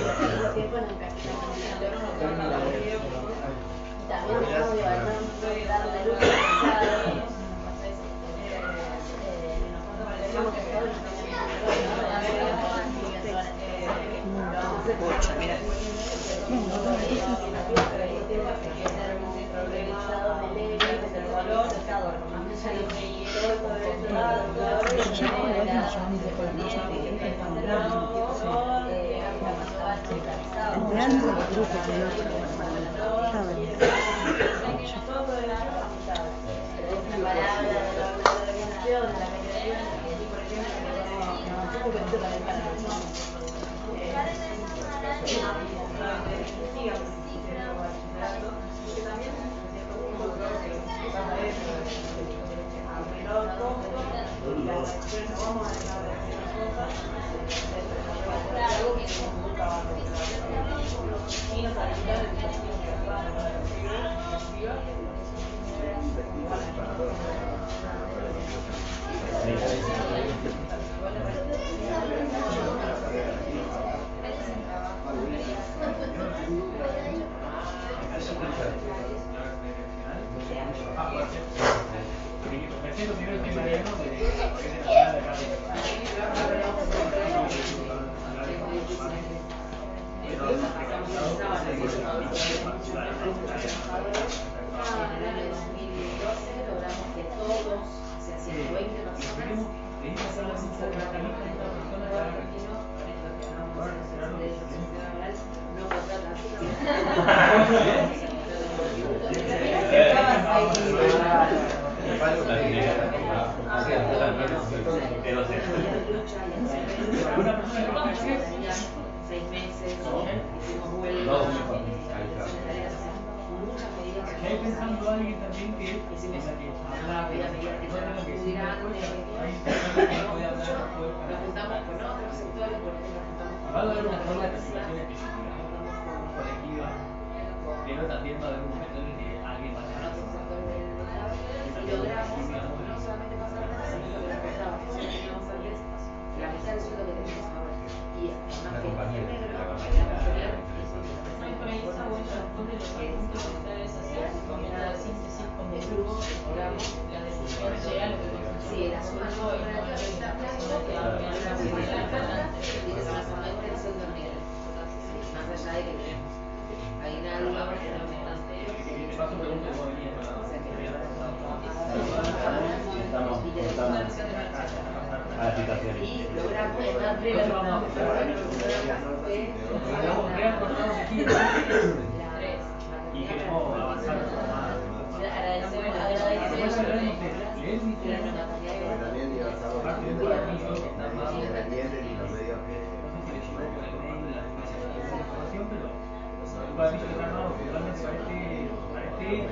Pero también va a haber un momento en el que alguien va a tener que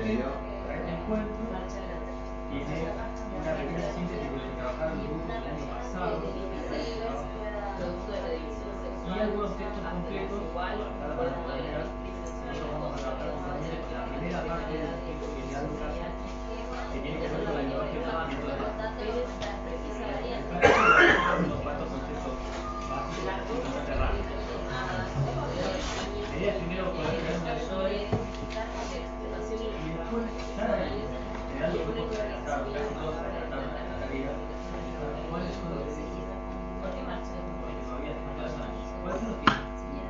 medio para este encuentro tiene una primera síntesis de lo que trabajaron el grupo el año pasado y algunos textos completos para cada compañera. Nosotros vamos a trabajar con la primera parte del texto que ya Lucas, que tiene que ver con el lenguaje de tratamiento de datos. Unos cuantos conceptos básicos bastante rápidos. La idea es primero poder crear una historia y después estar ahí, generando grupos de casi todos trataron la tarea. ¿Cuáles son los que porque todavía falta años? ¿Cuáles son los que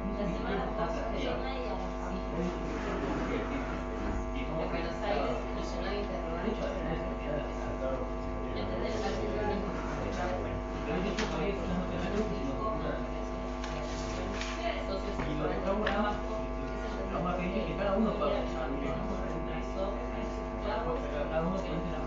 y lo que estamos vamos a pedir que cada uno pueda pensar cada uno tiene una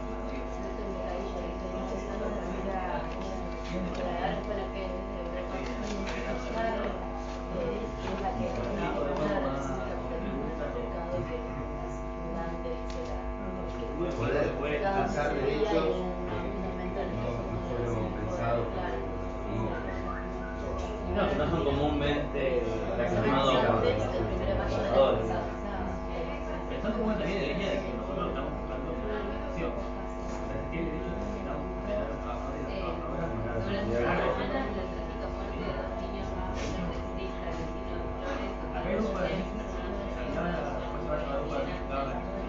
poder alcanzar derechos no fueron pensados no, que no son comúnmente reclamados por los trabajadores. Están como también en la línea de que nosotros estamos buscando una legislación. Entonces tiene derecho a que estamos buscando a los trabajadores y las trabajadoras. Acá hay un grupo de artistas, ya después se va a llevar un grupo de artistas.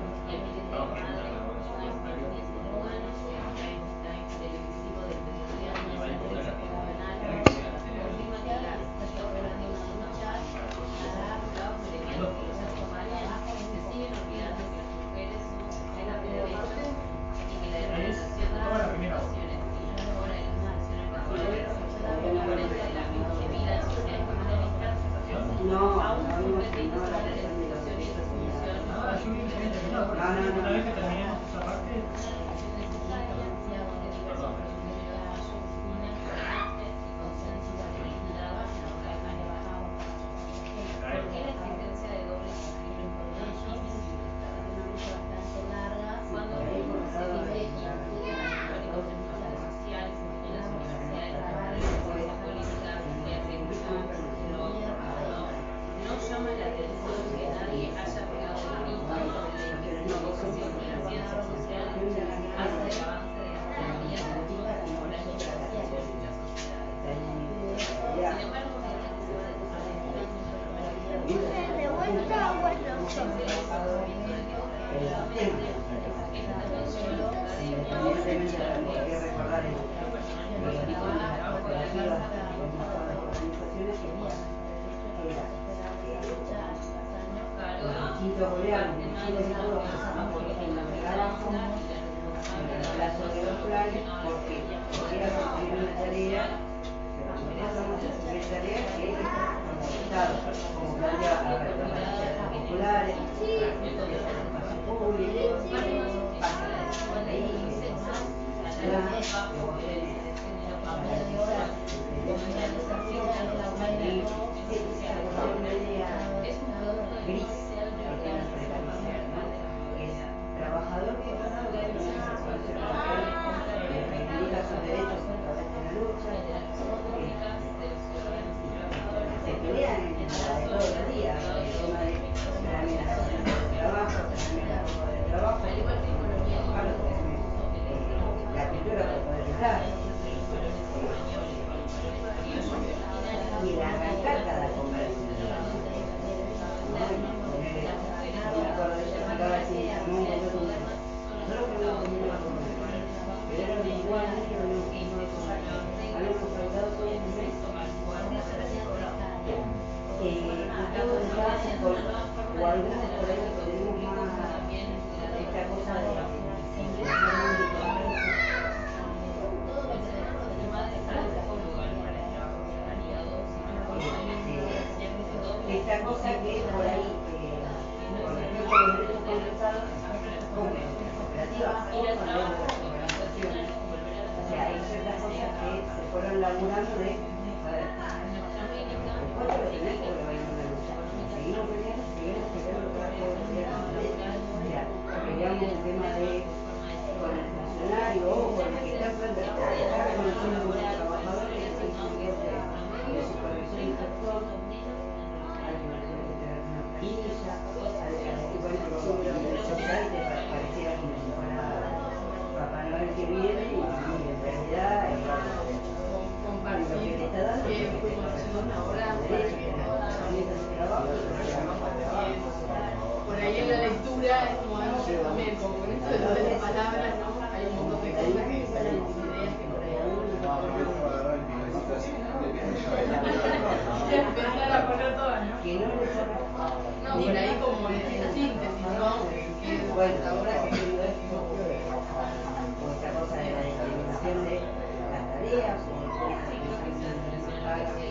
Una vez que terminemos esa parte, esta cosa que por ahí, con respecto a los derechos conquistados, como cooperativas o también organizaciones, o sea, hay ciertas cosas que se fueron laburando de, a ver, después lo tenés porque va a ir una lucha, seguimos peleando lo que va a poder pelear, o sea, también, como con esto de lo de las palabras, ¿no? Hay un montón de cosas que salen sin ideas que por ahí empezar a poner todas, ¿no? No, por ahí como esa síntesis, ¿no? Que bueno, ahora que digo esto, o esta cosa de la determinación de las tareas, o la definición de las tareas de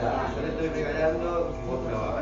Yo le estoy regalando, vos trabajas.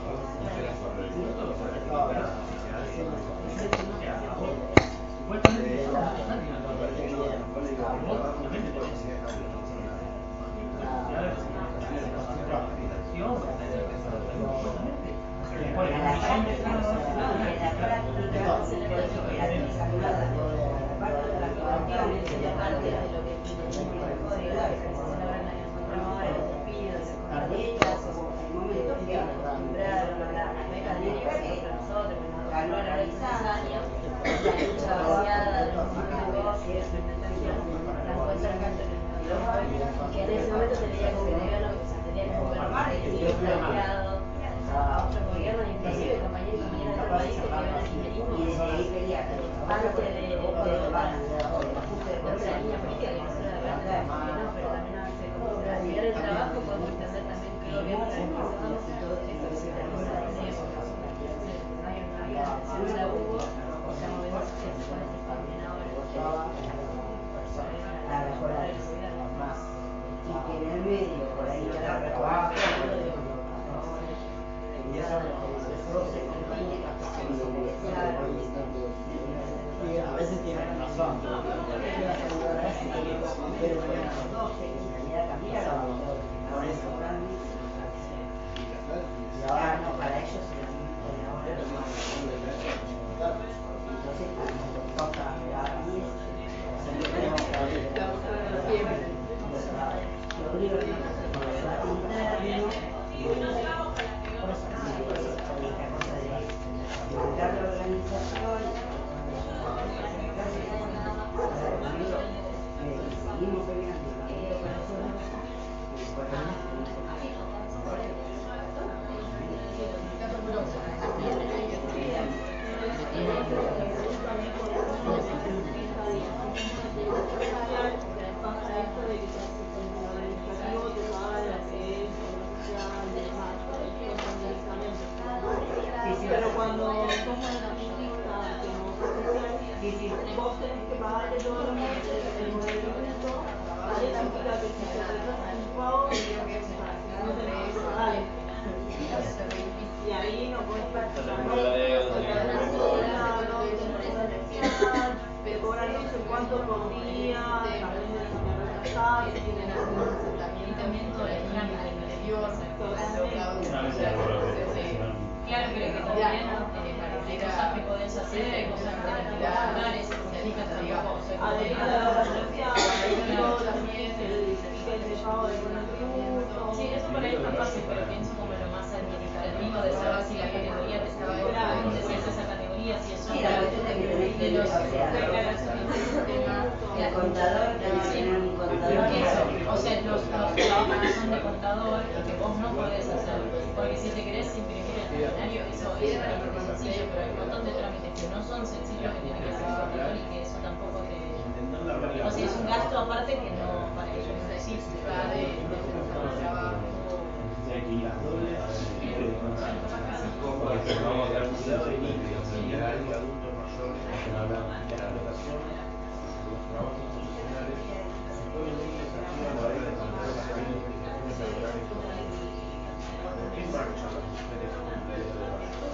Que en ese momento tenía que formar y planteado a otros gobiernos, inclusive compañeros y compañeras del país que iban al kirchnerismo antes de ajuste de cuenta de la línea política, que nosotros de verdad no, pero también a veces como para llegar el trabajo podemos entender también que el gobierno necesitamos y todo esto que se termina en eso. No hay una la hubo, estamos viendo que se puede hacer también ahora. La mejora del gobierno más. Y que en el medio, por ahí, la trabajo, y eso se contiene a veces tienen razón, por eso. Y ahora no, para ellos entonces toca a 10. Lo único que la organización seguimos peleando pero cuando sos monotributista que no sos social, vos tenés que pagarle todos los meses el monotributo, significa que si te retrasas un pago, no tenés que pagar. Y ahí no podés practicar, no tenés te cobran no sé cuánto por día, también de la tienen algún asentamiento de la interior, claro, pero que también hay cosas que podés hacer, hay cosas que tenés que pagar, eso se dedica trabajo. Adherir a la universidad, también el pago de monotributo. Sí, eso por ahí es más fácil, pero pienso como lo más administrativo de saber si la categoría te estaba cobrando, dónde se hace esa categoría, si eso sí, la cuestión de los el contador, un contador. O sea, los trabajos que son de contador y que vos no podés hacer, porque si te querés imprimir el formulario, eso es bastante sencillo, pero hay un montón de trámites que no son sencillos que tiene que hacer el contador y que eso tampoco te... O sea, es un gasto aparte que no, para ellos no existe, de trabajo. Vamos a dar cuidado de niños, hay adultos mayores que no hablan de la educación, los trabajos profesionales, todos los niños activan la ley de control de las investigaciones laborales. ¿Por qué marchan las mujeres con el derecho de marcha?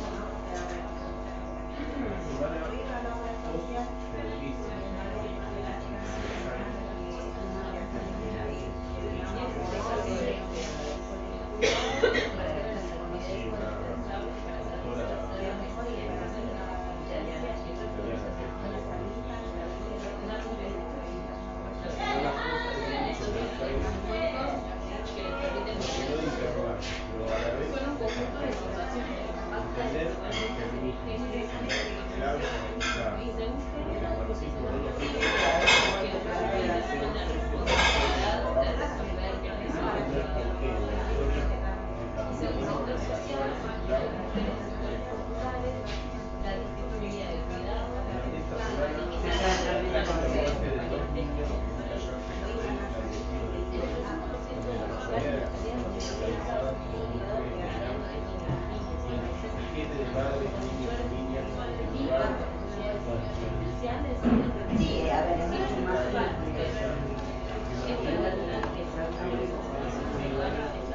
Sí, a ver, es mucho más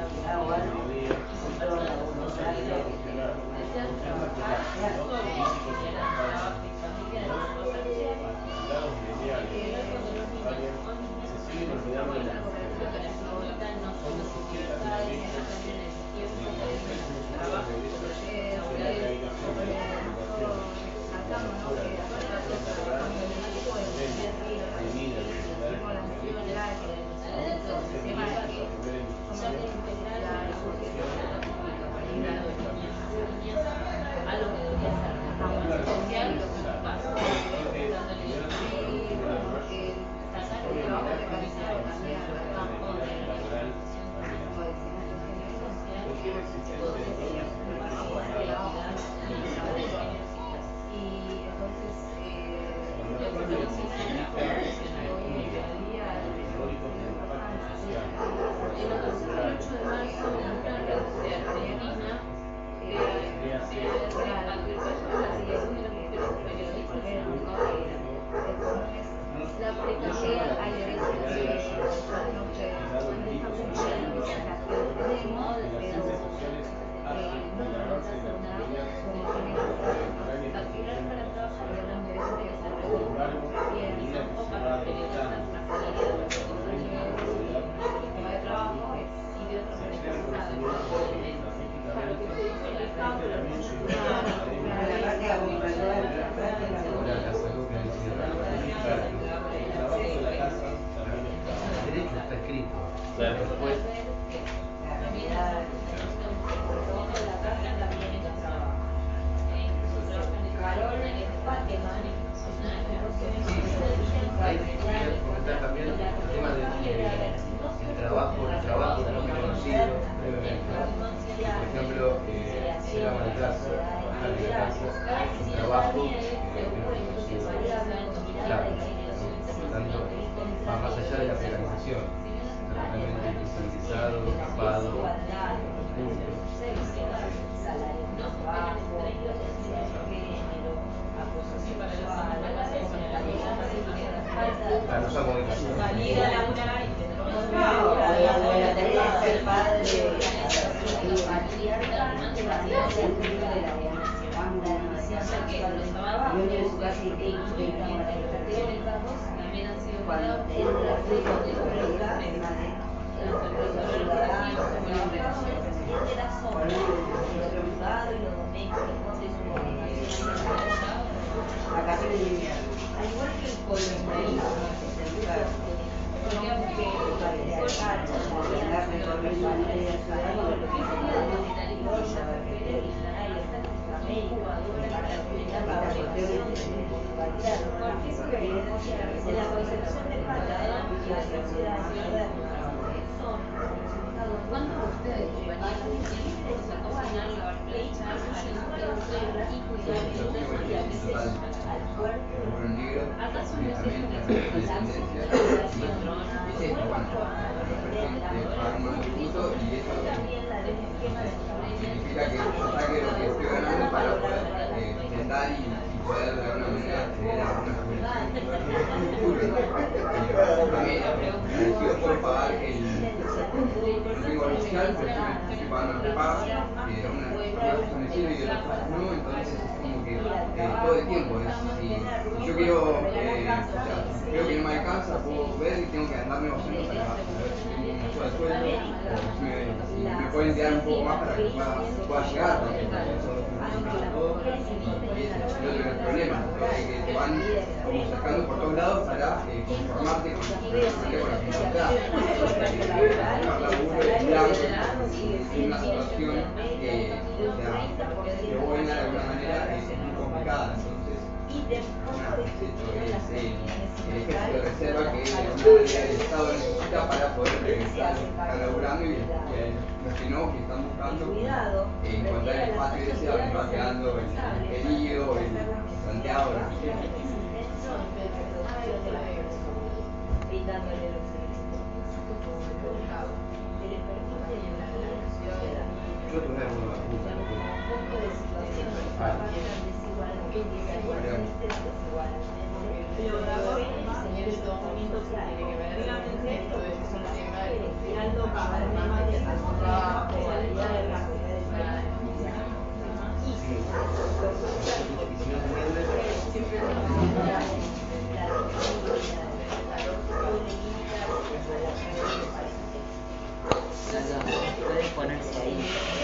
Pueden ponerse ahí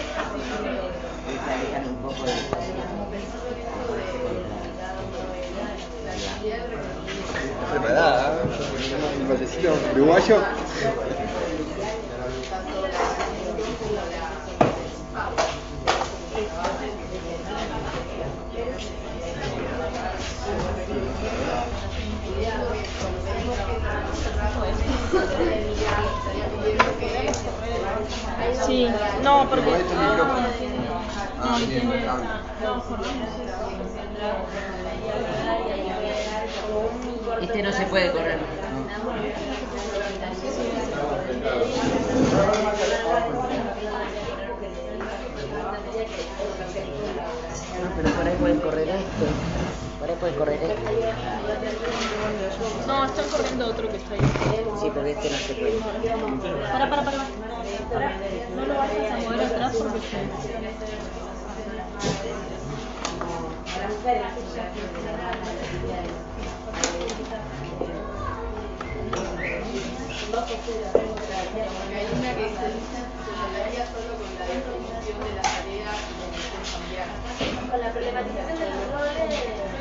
y clarifican un poco la preparada, el vecino uruguayo. No, porque... Ah, bien, hable. Este no se puede correr. Pero por ahí pueden correr esto. Por ahí pueden correr esto. No, están corriendo otro que está ahí. Sí, pero este no se puede. Para. No lo vayas a mover atrás porque se... Porque hay una que se daría solo con la definición de las tareas familiares. Con la problematización de los roles.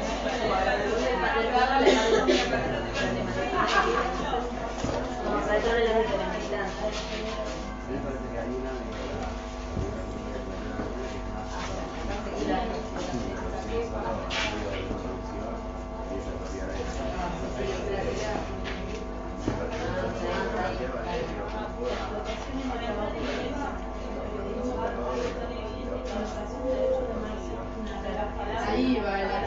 Ahí va la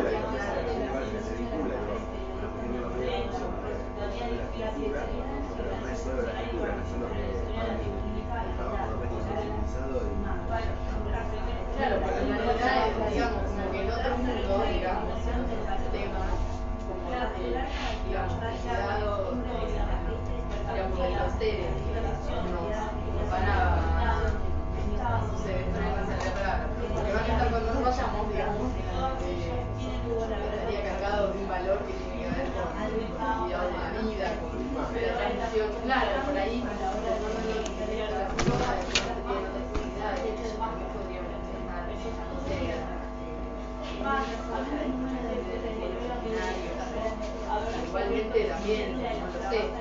claro, porque en realidad es, digamos, como que en otro mundo, digamos, temas como, digamos, cuidado, digamos, de los seres, nos van a, no sé, esto no me sale la palabra, porque van a estar cuando nos vayamos, digamos, estaría cargado de un valor que tiene que ver con el cuidado de la vida, con la transmisión, claro, por ahí, igualmente también, no lo sé,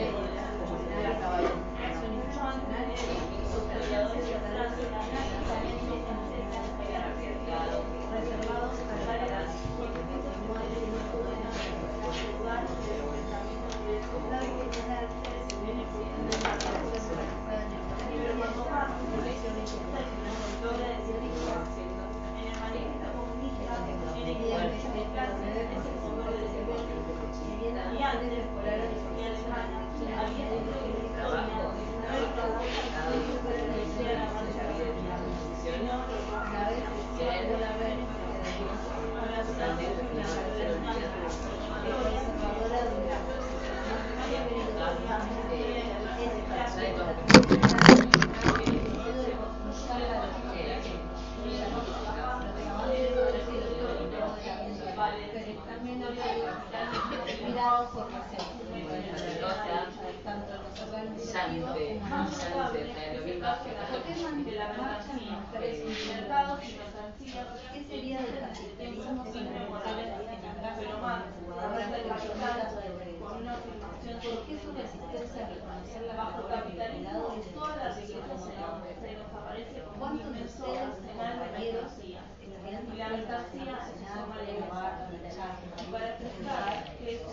¿Qué sería del capitalismo sin mujeres ¿Por qué su resistencia a reconocer la figura del cuidado y del espacio como tal? ¿Cuántos de ustedes, compañeros, estarían dispuestos a imaginar, elevar, luchar para expresar que es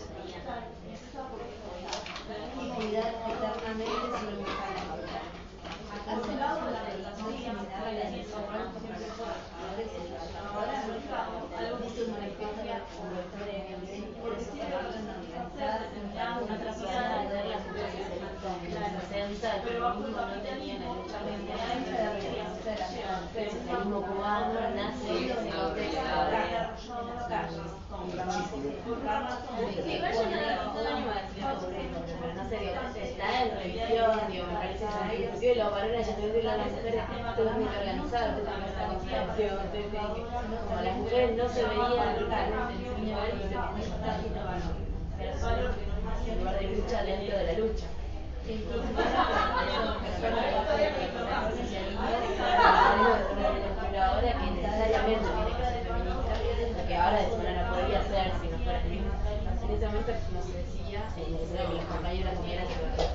cuidar eternamente sin buscar la vida? ¿Acaso la religión similar a la de nosotros como los trabajadores y trabajadoras dice un manifiesto de la convocatoria de violencia por eso trabajan en organizar una sociedad de ver las mujeres en la defensa del feminismo no tenían la lucha feminista de la relevancia de las mujeres. El feminismo cubano nace en los calles, con trabajo pero no sé, está en revisión, me parece que en principio los valores de las mujeres todo muy organizado, la constitución, como las mujeres no se veían en lugar de lucha dentro de la lucha. Pero ahora que necesariamente tiene que ser feminista, que ahora de semana no podría ser si no fuera feminista. En ese momento, como se decía, que las compañeras eran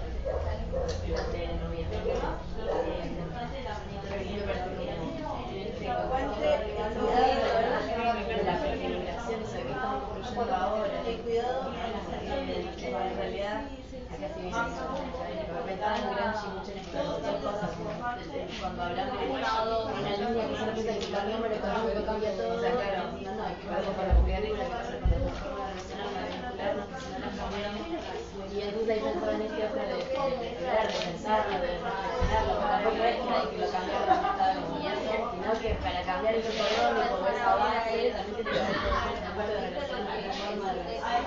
la fertilización, eso que estamos construyendo ahora, el cuidado en realidad acá se viene tan gran y muchas cosas hablar de Estado, una línea que solo piensa que el nombre económico cambia todo, o sea, claro, no, hay que ver algo para la comunidad negra, que pasa con la forma relacional para vincularnos, que si no las cambiamos, y entonces ahí pensaba en este otra de integrar, de pensarlo, de reflexionarlo, para no creer que hay que lo cambiar del estado de movimiento, sino que para cambiar eso económico o esa base, también tiene que ser una parte de relación con la forma de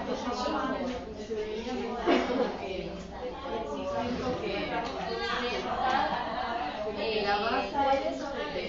la base es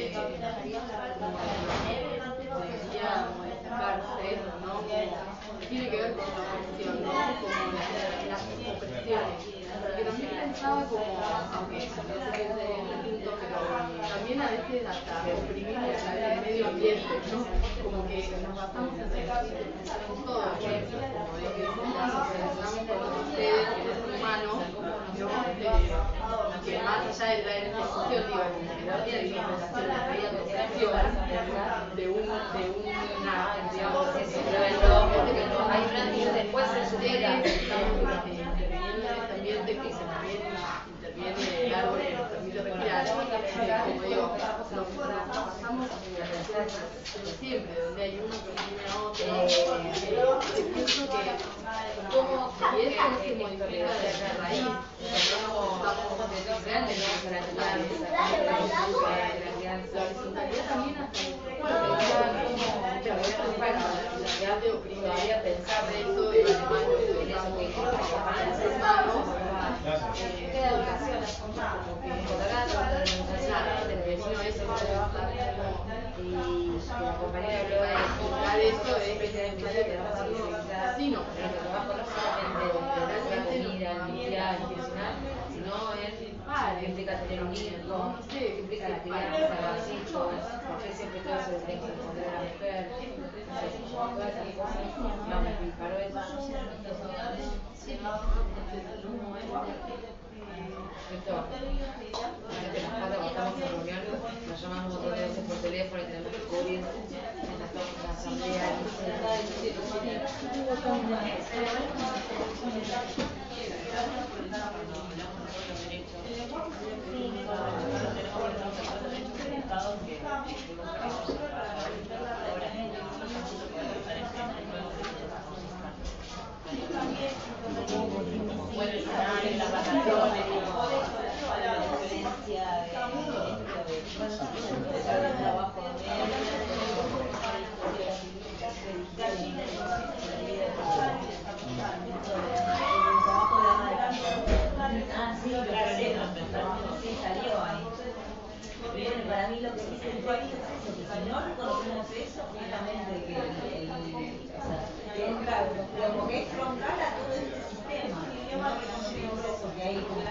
tiene que ver con la opresión, ¿no? Como las opresiones. Porque también pensaba como, aunque eso no se piense distinto, pero también a veces hasta oprimimos el medio ambiente, ¿no? Como que nos basamos en todo, como de que somos nos relacionamos con otros seres, que no son humanos, ¿no? Que más allá de traer esta discusión, digo, como que la implementación de la opresión de una, digamos, hay un antes y después se supera. También de que interviene el árbol que nos permite respirar. Como digo, nos pasamos siempre, donde hay uno que oprime a otro. Pienso que como si esto no se modifica desde raíz, no estamos realmente para la horizontalidad también hasta de oprimir, pensar de eso y además de eso que queda educación, como que y la compañera habló de explicar eso es que se empieza a trabajar así, no, pero el trabajo no solamente de comida, limpiar, nutricional, sino es implica tener un hijo, implica la crianza, los hijos, porque siempre todo se tiene que responder a la mujer, todas esas cosas, no me disparó eso. Esto, cuando estamos en reunión, nos llamamos un montón de veces por teléfono y tenemos que cubrir en la asamblea. Para mí lo que dice el país es eso, que si no reconocemos eso, justamente que entra como que es frontal a todo este sistema, y no reconocemos eso, que hay como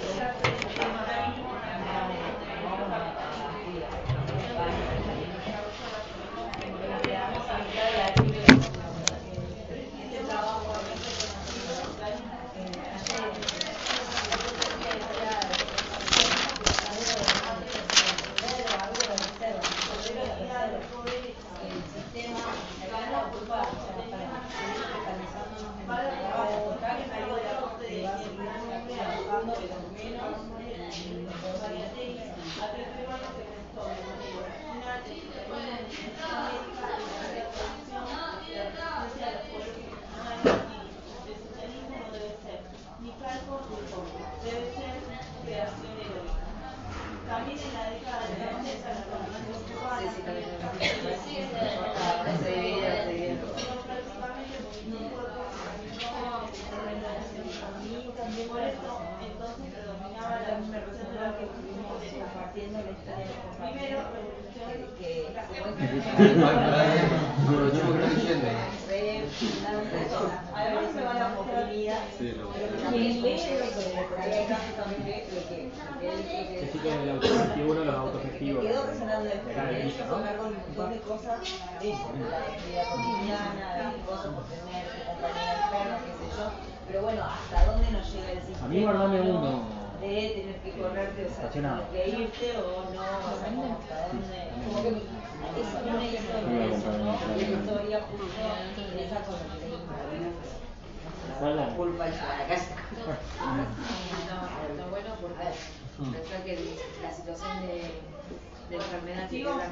además me van a oprimida quien lee por ahí hay casos también que sí, que el autogestivo, uno de los autogestivos. me quedó resonando esto, porque yo me agarro un montón de cosas de eso, de la vida cotidiana, de cosas por tener que acompañar enfermos, qué sé yo, pero bueno, ¿hasta dónde nos llega el sistema? A mí guardame uno. De tener que correrte, o sea, tener que irte o no, o sea, como hasta dónde, como que eso no me hizo eso, ¿no? La historia justo de esa cosa que leí, la culpa y la casa. No, bueno. porque pensar que la situación de enfermedad que tiene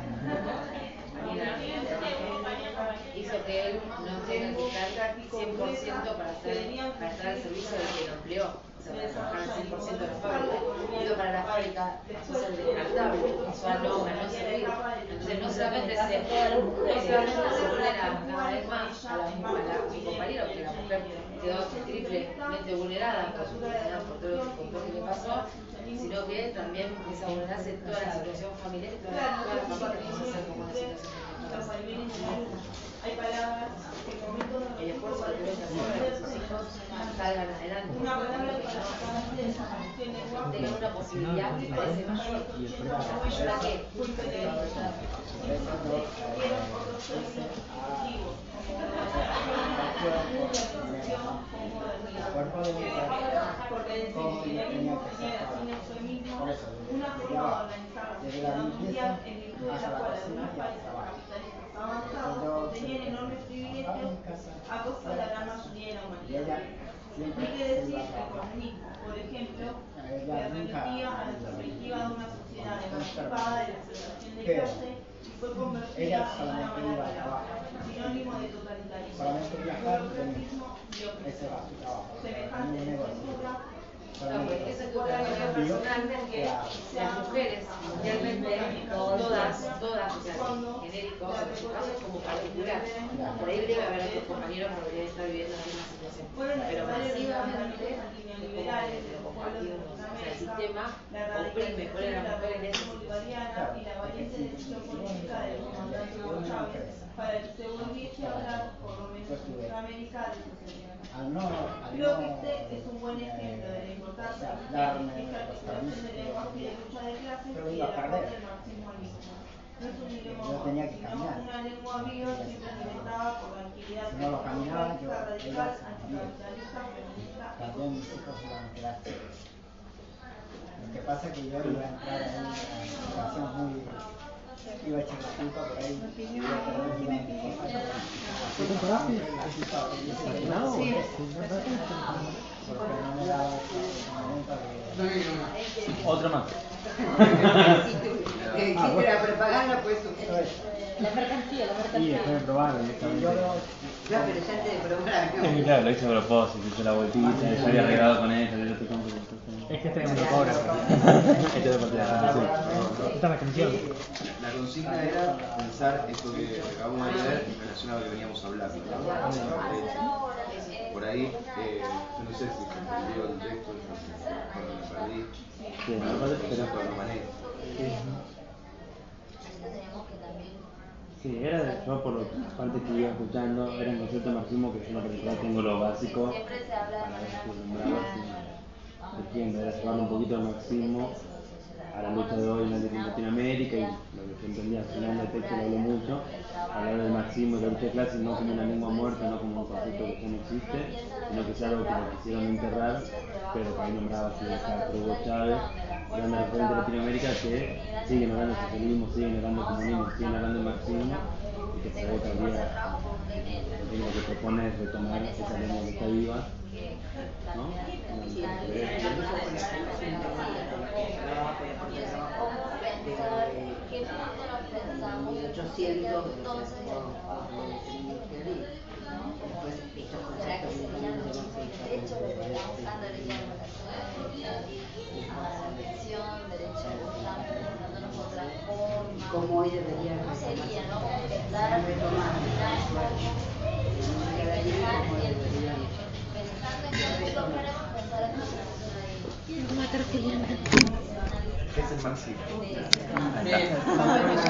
hizo que él no tenga que estar 100% para estar al servicio del que lo empleó, o sea, para trabajar al 100% de la fábrica. Eso para la fábrica eso es descartable, eso no servir. Entonces no solamente se vulnera cada vez más a mi compañero, que la mujer quedó triplemente vulnerada por su enfermedad, por todo lo que le pasó, sino que también empieza a vulnerarse toda la situación familiar y toda la familia empieza a ser como una situación hay palabras que momentos el esfuerzo que deben hacer para que sus hijos salgan adelante, tengan una posibilidad que parece mayor. ¿Para qué? Una forma de organizar la sociedad mundial en virtud de la cual algunos países capitalistas avanzados tenían enormes privilegios a costa de la gran mayoría de la humanidad. Hay que decir que el comunismo, por ejemplo, que remitía a la perspectiva de una sociedad emancipada de la explotación de clase y fue convertida en una mala palabra, sinónimo de totalitarismo, burocratismo y opresión. Semejante censura Eso es que personalmente las mujeres mundialmente, todas, o sea, genéricos, en su caso es como particular. Por ahí debe haber otros compañeros que podrían estar viviendo la misma situación. Pero masivamente, como el sistema oprime, pone a la mujer en esa situación. y la valiente decisión política del comandante Hugo Chávez para que se volviese a hablar, por lo menos en Sudamérica, de sociedad. Creo que este es un buen ejemplo de la importancia de esta articulación de lenguaje y de lucha de clases y del aporte del marxismo-leninismo. No es un idioma sino una lengua viva siempre alimentada por la actividad sociológica radical, anticapitalista, feminista y Lo que pasa es que yo iba a entrar en una situación muy... iba a echar la culpa por ahí. Otro más. Para propaganda pues La mercancía. Sí, después de probar directamente. Claro, pero ya antes de probar. Claro, lo hice a propósito, hice la vueltita, ya había arreglado con ella, yo te compro. Es que este es un topógrafo. Este es de partida. Esta es la comisión. La consigna era pensar esto que acabamos de leer en relación a lo que veníamos hablando, ¿no? Por ahí, yo no sé si entendió el texto, cuando me perdí, pero lo manejo. Sí, era yo por lo parte que iba escuchando, era un concepto de marxismo que yo no pensaba, tengo lo básico para ver si nombraba, si entiendo, era llevarlo un poquito del marxismo a la lucha de hoy en Latinoamérica y lo que se entendía al final del texto lo habló mucho, hablar del marxismo y la lucha de clases no como una lengua muerta, no como un concepto que ya no existe, sino que es algo que lo quisieron enterrar, pero que ahí nombraba así el Castro, Hugo Chávez, grande referente de Latinoamérica que siguen hablando de socialismo, siguen hablando de comunismo, siguen hablando de marxismo y que se ve que había lo que propone es retomar esa lengua que está viva, ¿no? Muy 800 como hoy debería sería, ¿no? Empezar a retomar pensando en que nosotros queremos pensar en ¿Qué es el marxismo?